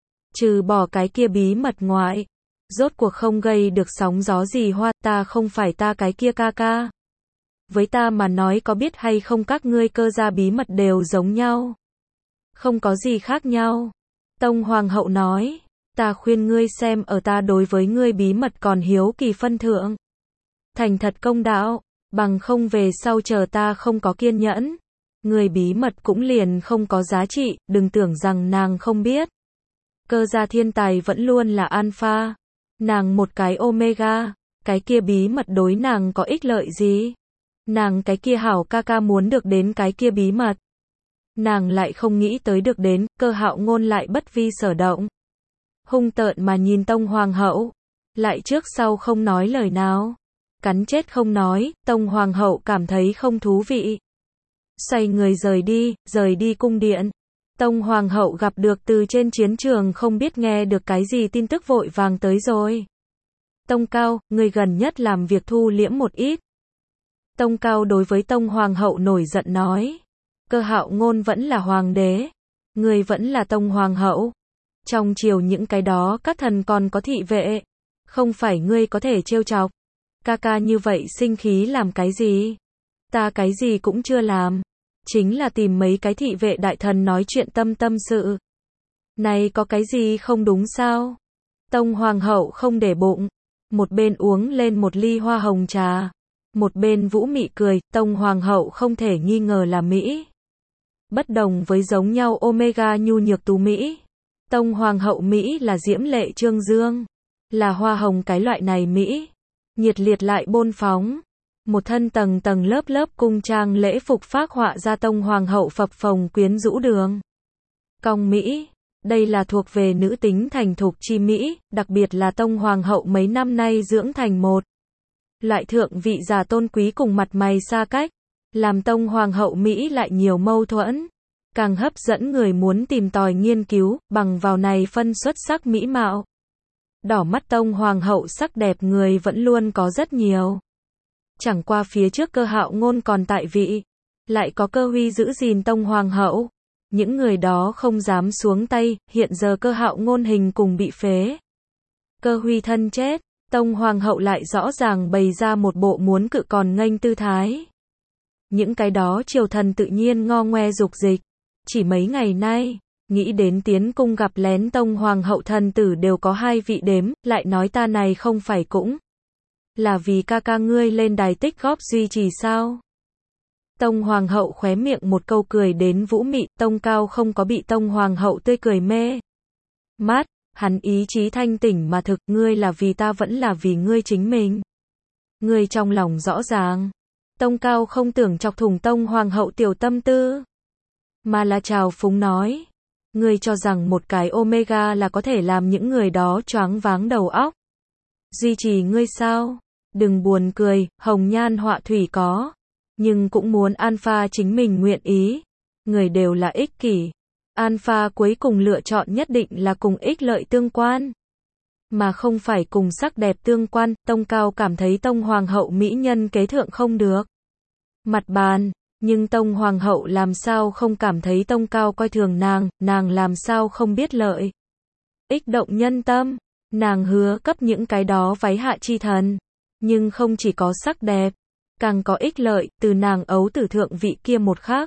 [SPEAKER 1] Trừ bỏ cái kia bí mật ngoại, rốt cuộc không gây được sóng gió gì hoa, ta không phải ta cái kia ca ca. Với ta mà nói có biết hay không các ngươi Cơ gia bí mật đều giống nhau. Không có gì khác nhau. Tông Hoàng hậu nói, ta khuyên ngươi xem ở ta đối với ngươi bí mật còn hiếu kỳ phân thượng. Thành thật công đạo, bằng không về sau chờ ta không có kiên nhẫn. Ngươi bí mật cũng liền không có giá trị, đừng tưởng rằng nàng không biết. Cơ gia thiên tài vẫn luôn là alpha. Nàng một cái omega, cái kia bí mật đối nàng có ích lợi gì? Nàng cái kia hảo ca ca muốn được đến cái kia bí mật. Nàng lại không nghĩ tới được đến, Cơ Hạo Ngôn lại bất vi sở động. Hung tợn mà nhìn Tông Hoàng hậu, lại trước sau không nói lời nào. Cắn chết không nói, Tông Hoàng hậu cảm thấy không thú vị. Xoay người rời đi cung điện. Tông Hoàng hậu gặp được từ trên chiến trường không biết nghe được cái gì tin tức vội vàng tới rồi. Tông Cao, người gần nhất làm việc thu liễm một ít. Tông Cao đối với Tông Hoàng hậu nổi giận nói. Cơ Hạo Ngôn vẫn là hoàng đế. Người vẫn là Tông Hoàng hậu. Trong triều những cái đó các thần còn có thị vệ. Không phải ngươi có thể trêu chọc. Ca ca như vậy sinh khí làm cái gì? Ta cái gì cũng chưa làm. Chính là tìm mấy cái thị vệ đại thần nói chuyện tâm sự. Này có cái gì không đúng sao? Tông Hoàng hậu không để bụng. Một bên uống lên một ly hoa hồng trà. Một bên vũ mị cười. Tông Hoàng hậu không thể nghi ngờ là Mỹ. Bất đồng với giống nhau omega nhu nhược tú Mỹ. Tông Hoàng hậu Mỹ là diễm lệ trương dương. Là hoa hồng cái loại này Mỹ. Nhiệt liệt lại bôn phóng. Một thân tầng tầng lớp lớp cung trang lễ phục phác họa ra Tông Hoàng hậu phập phồng quyến rũ đường. Cong Mỹ. Đây là thuộc về nữ tính thành thục chi Mỹ, đặc biệt là Tông Hoàng hậu mấy năm nay dưỡng thành một loại thượng vị giả tôn quý cùng mặt mày xa cách, làm Tông Hoàng hậu Mỹ lại nhiều mâu thuẫn. càng hấp dẫn người muốn tìm tòi nghiên cứu, bằng vào này phân xuất sắc mỹ mạo. Đỏ mắt Tông Hoàng hậu sắc đẹp người vẫn luôn có rất nhiều. Chẳng qua phía trước Cơ Hạo Ngôn còn tại vị, lại có Cơ Huy giữ gìn Tông Hoàng hậu. Những người đó không dám xuống tay, hiện giờ Cơ Hạo Ngôn hình cùng bị phế. Cơ Huy thân chết, Tông Hoàng hậu lại rõ ràng bày ra một bộ muốn cự còn nghênh tư thái. Những cái đó triều thần tự nhiên ngo ngoe dục dịch. Chỉ mấy ngày nay, nghĩ đến tiến cung gặp lén Tông Hoàng hậu thần tử đều có 2 vị đếm, lại nói ta này không phải cũng là vì ca ca ngươi lên đài tích góp duy trì sao? Tông Hoàng hậu khóe miệng một câu cười đến vũ mị, Tông Cao không có bị Tông Hoàng hậu tươi cười mê mắt, hắn ý chí thanh tỉnh mà thực, ngươi là vì ta vẫn là vì ngươi chính mình. Ngươi trong lòng rõ ràng, Tông Cao không tưởng chọc thủng Tông Hoàng hậu tiểu tâm tư, mà là trào phúng nói, ngươi cho rằng một cái Omega là có thể làm những người đó choáng váng đầu óc. Duy trì ngươi sao? Đừng buồn cười, hồng nhan họa thủy có, nhưng cũng muốn Alpha chính mình nguyện ý. Người đều là ích kỷ. Alpha cuối cùng lựa chọn nhất định là cùng ích lợi tương quan, mà không phải cùng sắc đẹp tương quan. Tông Cao cảm thấy Tông Hoàng hậu mỹ nhân kế thượng không được mặt bàn, nhưng Tông Hoàng hậu làm sao không cảm thấy Tông Cao coi thường nàng làm sao không biết lợi ích động nhân tâm. Nàng hứa cấp những cái đó váy hạ chi thần, nhưng không chỉ có sắc đẹp, càng có ích lợi, từ nàng ấu tử thượng vị kia một khắc.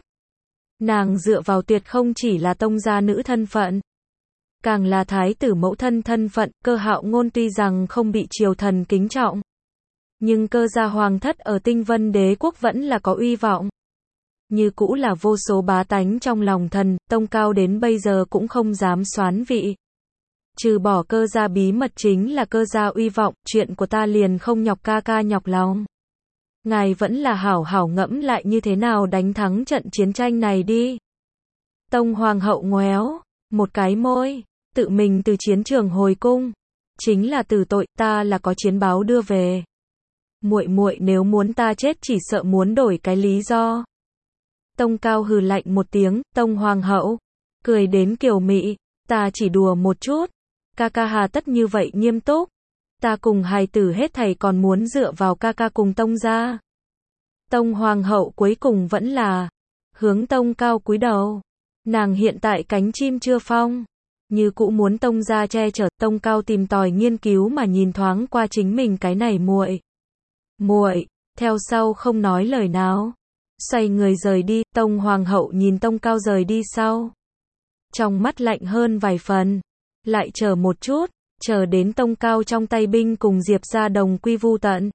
[SPEAKER 1] Nàng dựa vào tuyệt không chỉ là Tông gia nữ thân phận, càng là thái tử mẫu thân thân phận. Cơ Hạo Ngôn tuy rằng không bị triều thần kính trọng, nhưng Cơ gia hoàng thất ở Tinh Vân Đế quốc vẫn là có uy vọng. Như cũ là vô số bá tánh trong lòng thần, Tông Cao đến bây giờ cũng không dám soán vị. Trừ bỏ Cơ gia bí mật chính là Cơ gia uy vọng, chuyện của ta liền không nhọc ca ca nhọc lòng. Ngài vẫn là hảo hảo ngẫm lại như thế nào đánh thắng trận chiến tranh này đi. Tông Hoàng hậu ngoéo một cái môi, tự mình từ chiến trường hồi cung, chính là từ tội, ta là có chiến báo đưa về. Muội muội nếu muốn ta chết chỉ sợ muốn đổi cái lý do. Tông Cao hừ lạnh một tiếng, Tông Hoàng hậu cười đến kiều mị, ta chỉ đùa một chút, ca ca hà tất như vậy nghiêm túc. Ta cùng hài tử hết thảy còn muốn dựa vào ca ca cùng Tông gia. Tông Hoàng hậu cuối cùng vẫn là hướng Tông Cao cúi đầu. Nàng hiện tại cánh chim chưa phong, như cũ muốn Tông gia che chở. Tông Cao tìm tòi nghiên cứu mà nhìn thoáng qua chính mình cái này muội, theo sau không nói lời nào, xoay người rời đi. Tông Hoàng hậu nhìn Tông Cao rời đi sau, trong mắt lạnh hơn vài phần, lại chờ một chút, chờ đến Tông Cao trong tay binh cùng Diệp gia đồng quy vu tận,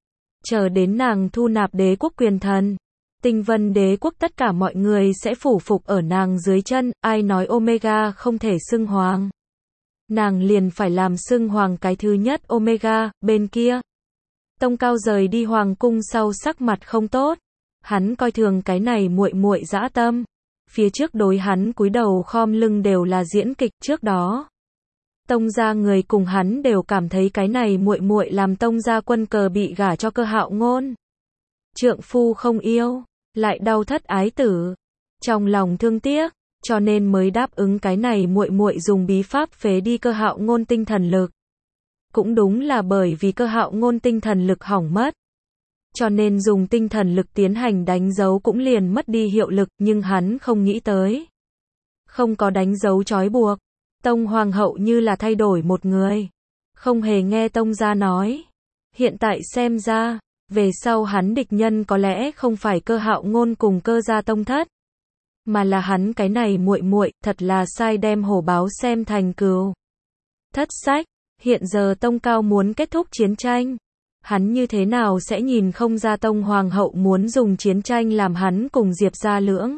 [SPEAKER 1] chờ đến nàng thu nạp đế quốc quyền thần, Tinh Vân Đế quốc tất cả mọi người sẽ phủ phục ở nàng dưới chân. Ai nói Omega không thể xưng hoàng, nàng liền phải làm xưng hoàng cái thứ nhất Omega. Bên kia, Tông Cao rời đi hoàng cung sau sắc mặt không tốt, hắn coi thường cái này muội muội dã tâm, phía trước đối hắn cúi đầu khom lưng đều là diễn kịch. Trước đó Tông gia người cùng hắn đều cảm thấy cái này muội muội làm Tông gia quân cờ bị gả cho Cơ Hạo Ngôn. Trượng phu không yêu, lại đau thất ái tử, trong lòng thương tiếc, cho nên mới đáp ứng cái này muội muội dùng bí pháp phế đi Cơ Hạo Ngôn tinh thần lực. Cũng đúng là bởi vì Cơ Hạo Ngôn tinh thần lực hỏng mất, cho nên dùng tinh thần lực tiến hành đánh dấu cũng liền mất đi hiệu lực, nhưng hắn không nghĩ tới, không có đánh dấu trói buộc, Tông Hoàng hậu như là thay đổi một người, không hề nghe Tông gia nói. Hiện tại xem ra, về sau hắn địch nhân có lẽ không phải Cơ Hạo Ngôn cùng Cơ gia tông thất, mà là hắn cái này muội muội. Thật là sai đem hổ báo xem thành cừu. Thất sách, hiện giờ Tông Cao muốn kết thúc chiến tranh, hắn như thế nào sẽ nhìn không ra Tông Hoàng hậu muốn dùng chiến tranh làm hắn cùng Diệp gia lưỡng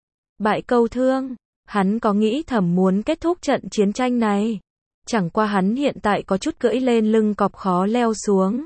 [SPEAKER 1] bại câu thương. Hắn có nghĩ thầm muốn kết thúc trận chiến tranh này, chẳng qua hắn hiện tại có chút cưỡi lên lưng cọp khó leo xuống.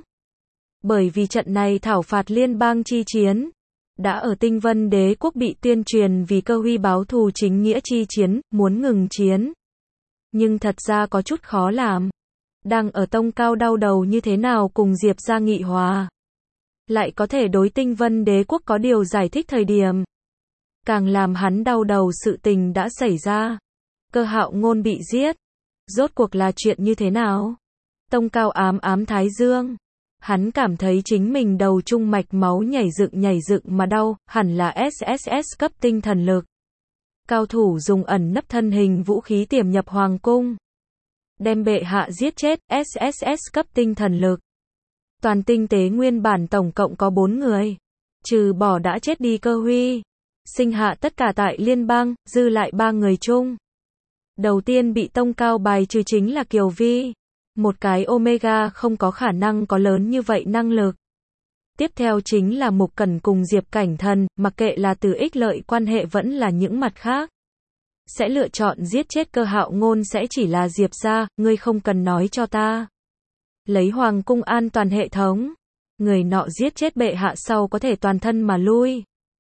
[SPEAKER 1] Bởi vì trận này thảo phạt liên bang chi chiến, đã ở Tinh Vân Đế quốc bị tuyên truyền vì Cơ Huy báo thù chính nghĩa chi chiến, muốn ngừng chiến. Nhưng thật ra có chút khó làm. Đang ở Tông Cao đau đầu như thế nào cùng Diệp gia nghị hòa, lại có thể đối Tinh Vân Đế quốc có điều giải thích thời điểm, Càng làm hắn đau đầu sự tình đã xảy ra. Cơ Hạo Ngôn bị giết. Rốt cuộc là chuyện như thế nào? Tông Cao ám ám thái dương. Hắn cảm thấy chính mình đầu trung mạch máu nhảy dựng mà đau, hẳn là SSS cấp tinh thần lực. Cao thủ dùng ẩn nấp thân hình vũ khí tiềm nhập hoàng cung. Đem bệ hạ giết chết, SSS cấp tinh thần lực. Toàn tinh tế nguyên bản tổng cộng có 4 người. Trừ bỏ đã chết đi Cơ Huy. Sinh hạ tất cả tại liên bang, dư lại 3 người chung. Đầu tiên bị Tông Cao bài trừ chính là Kiều Vi. Một cái Omega không có khả năng có lớn như vậy năng lực. Tiếp theo chính là Mục Cẩn cùng Diệp Cảnh Thần, mặc kệ là từ ích lợi quan hệ vẫn là những mặt khác. Sẽ lựa chọn giết chết Cơ Hạo Ngôn sẽ chỉ là Diệp gia, ngươi không cần nói cho ta. Lấy hoàng cung an toàn hệ thống. Người nọ giết chết bệ hạ sau có thể toàn thân mà lui.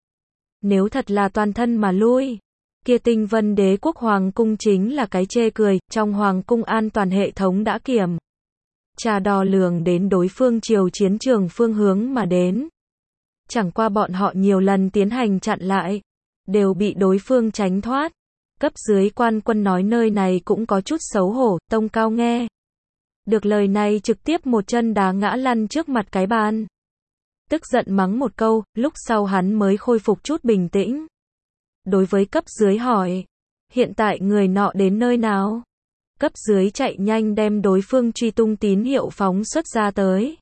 [SPEAKER 1] Nếu thật là toàn thân mà lui, kia Tinh Vân Đế quốc hoàng cung chính là cái chê cười, trong hoàng cung an toàn hệ thống đã kiểm tra đo lường đến đối phương chiều chiến trường phương hướng mà đến. Chẳng qua bọn họ nhiều lần tiến hành chặn lại, đều bị đối phương tránh thoát. Cấp dưới quan quân nói nơi này cũng có chút xấu hổ, Tông Cao nghe được lời này trực tiếp một chân đá ngã lăn trước mặt cái bàn. Tức giận mắng một câu, lúc sau hắn mới khôi phục chút bình tĩnh. Đối với cấp dưới hỏi, hiện tại người nọ đến nơi nào? Cấp dưới chạy nhanh đem đối phương truy tung tín hiệu phóng xuất ra tới.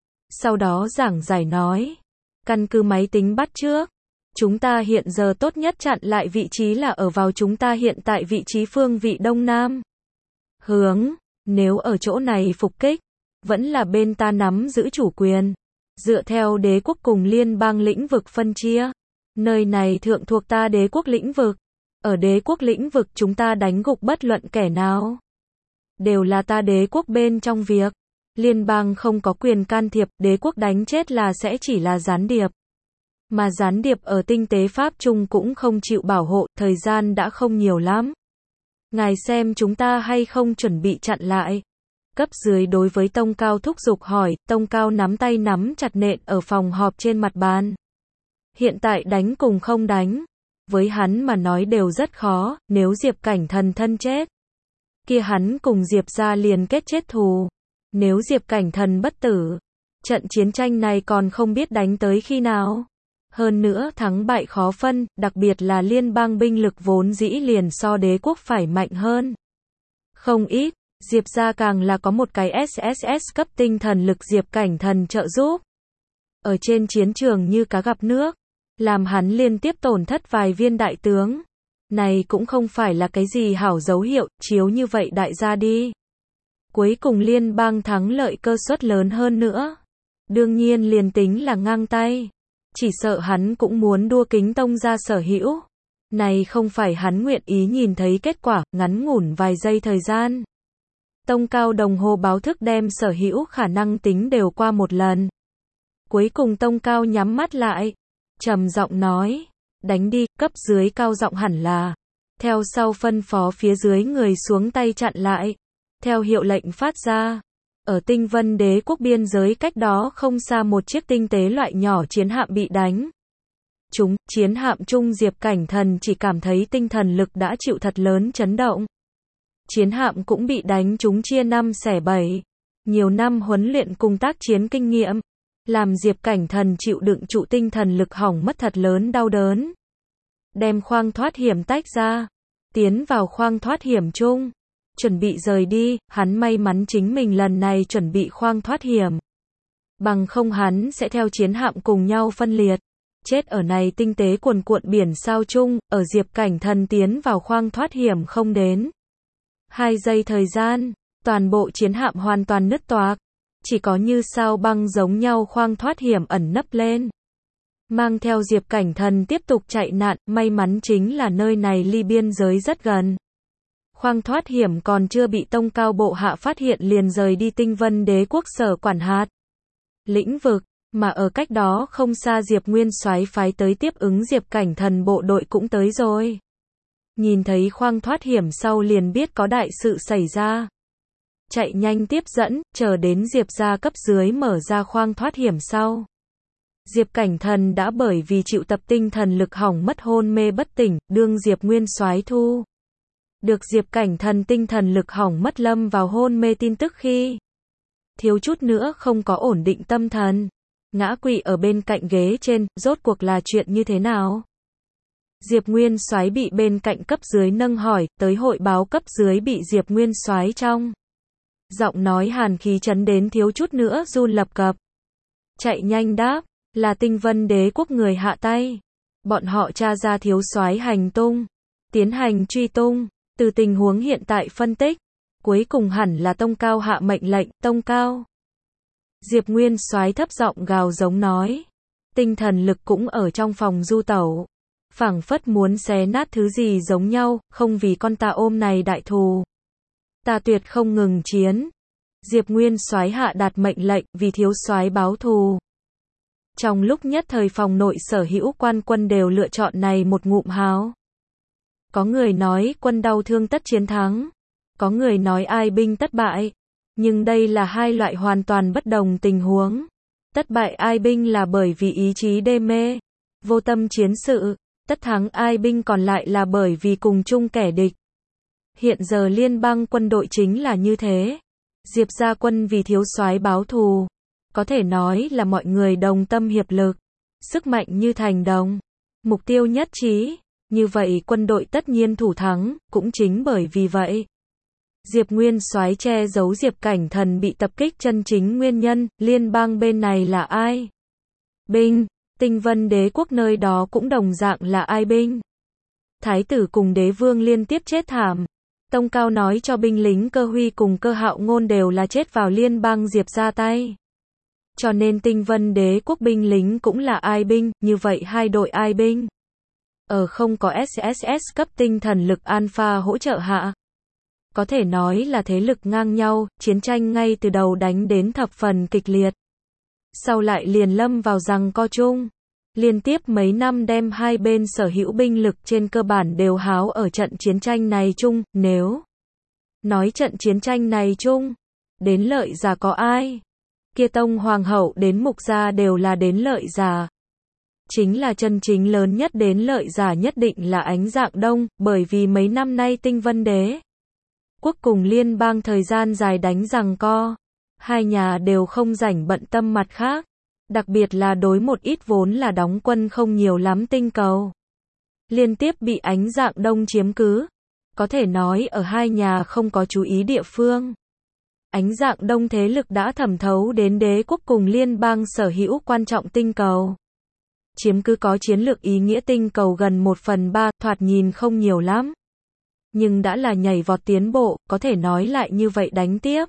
[SPEAKER 1] Sau đó giảng giải nói, căn cứ máy tính bắt trước, chúng ta hiện giờ tốt nhất chặn lại vị trí là ở vào chúng ta hiện tại vị trí phương vị Đông Nam. Hướng, nếu ở chỗ này phục kích, vẫn là bên ta nắm giữ chủ quyền. Dựa theo đế quốc cùng liên bang lĩnh vực phân chia. Nơi này thượng thuộc ta đế quốc lĩnh vực. Ở đế quốc lĩnh vực chúng ta đánh gục bất luận kẻ nào. Đều là ta đế quốc bên trong việc. Liên bang không có quyền can thiệp, đế quốc đánh chết là sẽ chỉ là gián điệp. Mà gián điệp ở tinh tế pháp chung cũng không chịu bảo hộ, thời gian đã không nhiều lắm. Ngài xem chúng ta hay không chuẩn bị chặn lại. Cấp dưới đối với Tông Cao thúc giục hỏi, Tông Cao nắm tay nắm chặt nện ở phòng họp trên mặt bàn. Hiện tại đánh cùng không đánh, với hắn mà nói đều rất khó, nếu Diệp Cảnh Thần thân chết, kia hắn cùng Diệp gia liền kết chết thù. Nếu Diệp Cảnh Thần bất tử, trận chiến tranh này còn không biết đánh tới khi nào. Hơn nữa thắng bại khó phân, đặc biệt là liên bang binh lực vốn dĩ liền so đế quốc phải mạnh hơn. Không ít, Diệp gia càng là có một cái SSS cấp tinh thần lực Diệp Cảnh Thần trợ giúp. Ở trên chiến trường như cá gặp nước, làm hắn liên tiếp tổn thất vài viên đại tướng. Này cũng không phải là cái gì hảo dấu hiệu, chiếu như vậy đại gia đi. Cuối cùng liên bang thắng lợi cơ suất lớn hơn nữa. Đương nhiên liền tính là ngang tay. Chỉ sợ hắn cũng muốn đua kính Tông gia sở hữu. Này không phải hắn nguyện ý nhìn thấy kết quả, ngắn ngủn vài giây thời gian. Tông Cao đồng hồ báo thức đem sở hữu khả năng tính đều qua một lần. Cuối cùng Tông Cao nhắm mắt lại, trầm giọng nói, đánh đi, cấp dưới cao giọng hẳn là. Theo sau phân phó phía dưới người xuống tay chặn lại. Theo hiệu lệnh phát ra, ở Tinh Vân Đế quốc biên giới cách đó không xa một chiếc tinh tế loại nhỏ chiến hạm bị đánh. Chiến hạm chung Diệp Cảnh Thần chỉ cảm thấy tinh thần lực đã chịu thật lớn chấn động. Chiến hạm cũng bị đánh trúng chia 5 xẻ 7. Nhiều năm huấn luyện cùng tác chiến kinh nghiệm, làm Diệp Cảnh Thần chịu đựng trụ tinh thần lực hỏng mất thật lớn đau đớn. Đem khoang thoát hiểm tách ra, tiến vào khoang thoát hiểm chung, chuẩn bị rời đi, hắn may mắn chính mình lần này chuẩn bị khoang thoát hiểm. Bằng không hắn sẽ theo chiến hạm cùng nhau phân liệt, chết ở này tinh tế cuồn cuộn biển sao chung, ở Diệp Cảnh Thần tiến vào khoang thoát hiểm không đến 2 giây thời gian, toàn bộ chiến hạm hoàn toàn nứt toạc, chỉ có như sao băng giống nhau khoang thoát hiểm ẩn nấp lên. Mang theo Diệp Cảnh Thần tiếp tục chạy nạn, may mắn chính là nơi này ly biên giới rất gần. Khoang thoát hiểm còn chưa bị Tông Cao bộ hạ phát hiện liền rời đi Tinh Vân Đế quốc sở quản hạt. Lĩnh vực, mà ở cách đó không xa Diệp Nguyên Soái phái tới tiếp ứng Diệp Cảnh Thần bộ đội cũng tới rồi. Nhìn thấy khoang thoát hiểm sau liền biết có đại sự xảy ra. Chạy nhanh tiếp dẫn, chờ đến Diệp gia cấp dưới mở ra khoang thoát hiểm sau. Diệp Cảnh Thần đã bởi vì chịu tập tinh thần lực hỏng mất hôn mê bất tỉnh, đương Diệp Nguyên Soái thu được Diệp Cảnh Thần tinh thần lực hỏng mất lâm vào hôn mê tin tức khi thiếu chút nữa không có ổn định tâm thần, ngã quỵ ở bên cạnh ghế trên, rốt cuộc là chuyện như thế nào? Diệp Nguyên Soái bị bên cạnh cấp dưới nâng hỏi, tới hội báo cấp dưới bị Diệp Nguyên Soái trong giọng nói hàn khí chấn đến thiếu chút nữa run lập cập. Chạy nhanh đáp, là Tinh Vân Đế quốc người hạ tay. Bọn họ tra ra thiếu soái hành tung, tiến hành truy tung, từ tình huống hiện tại phân tích, cuối cùng hẳn là Tông Cao hạ mệnh lệnh, Tông Cao. Diệp Nguyên Soái thấp giọng gào giống nói, tinh thần lực cũng ở trong phòng du tẩu, phảng phất muốn xé nát thứ gì giống nhau, không vì con ta ôm này đại thù, ta tuyệt không ngừng chiến. Diệp Nguyên Soái hạ đạt mệnh lệnh, vì thiếu soái báo thù. Trong lúc nhất thời phòng nội sở hữu quan quân đều lựa chọn này một ngụm háo. Có người nói quân đau thương tất chiến thắng, có người nói ai binh tất bại, nhưng đây là hai loại hoàn toàn bất đồng tình huống. Tất bại ai binh là bởi vì ý chí đê mê, vô tâm chiến sự, tất thắng ai binh còn lại là bởi vì cùng chung kẻ địch. Hiện giờ liên bang quân đội chính là như thế. Diệp gia quân vì thiếu soái báo thù, có thể nói là mọi người đồng tâm hiệp lực, sức mạnh như thành đồng, mục tiêu nhất trí, như vậy quân đội tất nhiên thủ thắng, cũng chính bởi vì vậy. Diệp Nguyên Soái che giấu Diệp Cảnh Thần bị tập kích chân chính nguyên nhân, liên bang bên này là ai? Binh, Tinh Vân Đế quốc nơi đó cũng đồng dạng là ai binh? Thái tử cùng đế vương liên tiếp chết thảm. Tông Cao nói cho binh lính Cơ Huy cùng Cơ Hạo Ngôn đều là chết vào liên bang Diệp ra tay. Cho nên Tinh Vân Đế quốc binh lính cũng là ai binh, như vậy hai đội ai binh. Ở không có SSS cấp tinh thần lực Alpha hỗ trợ hạ. Có thể nói là thế lực ngang nhau, chiến tranh ngay từ đầu đánh đến thập phần kịch liệt. Sau lại liền lâm vào giằng co chung. Liên tiếp mấy năm đem hai bên sở hữu binh lực trên cơ bản đều háo ở trận chiến tranh này chung, nếu nói trận chiến tranh này chung, đến lợi giả có ai? Kia Tông Hoàng hậu đến Mục gia đều là đến lợi giả. Chính là chân chính lớn nhất đến lợi giả nhất định là Ánh Dạng Đông, bởi vì mấy năm nay Tinh Vân Đế quốc cùng liên bang thời gian dài đánh giằng co, hai nhà đều không rảnh bận tâm mặt khác. Đặc biệt là đối một ít vốn là đóng quân không nhiều lắm tinh cầu, liên tiếp bị Ánh Dạng Đông chiếm cứ. Có thể nói ở hai nhà không có chú ý địa phương. Ánh Dạng Đông thế lực đã thẩm thấu đến đế quốc cùng liên bang sở hữu quan trọng tinh cầu. Chiếm cứ có chiến lược ý nghĩa tinh cầu gần 1/3, thoạt nhìn không nhiều lắm. Nhưng đã là nhảy vọt tiến bộ, có thể nói lại như vậy đánh tiếp.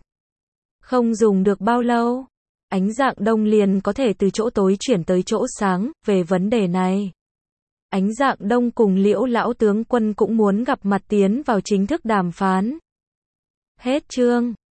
[SPEAKER 1] Không dùng được bao lâu. Ánh Dạng Đông liền có thể từ chỗ tối chuyển tới chỗ sáng, về vấn đề này. Ánh Dạng Đông cùng Liễu lão tướng quân cũng muốn gặp mặt tiến vào chính thức đàm phán. Hết chương.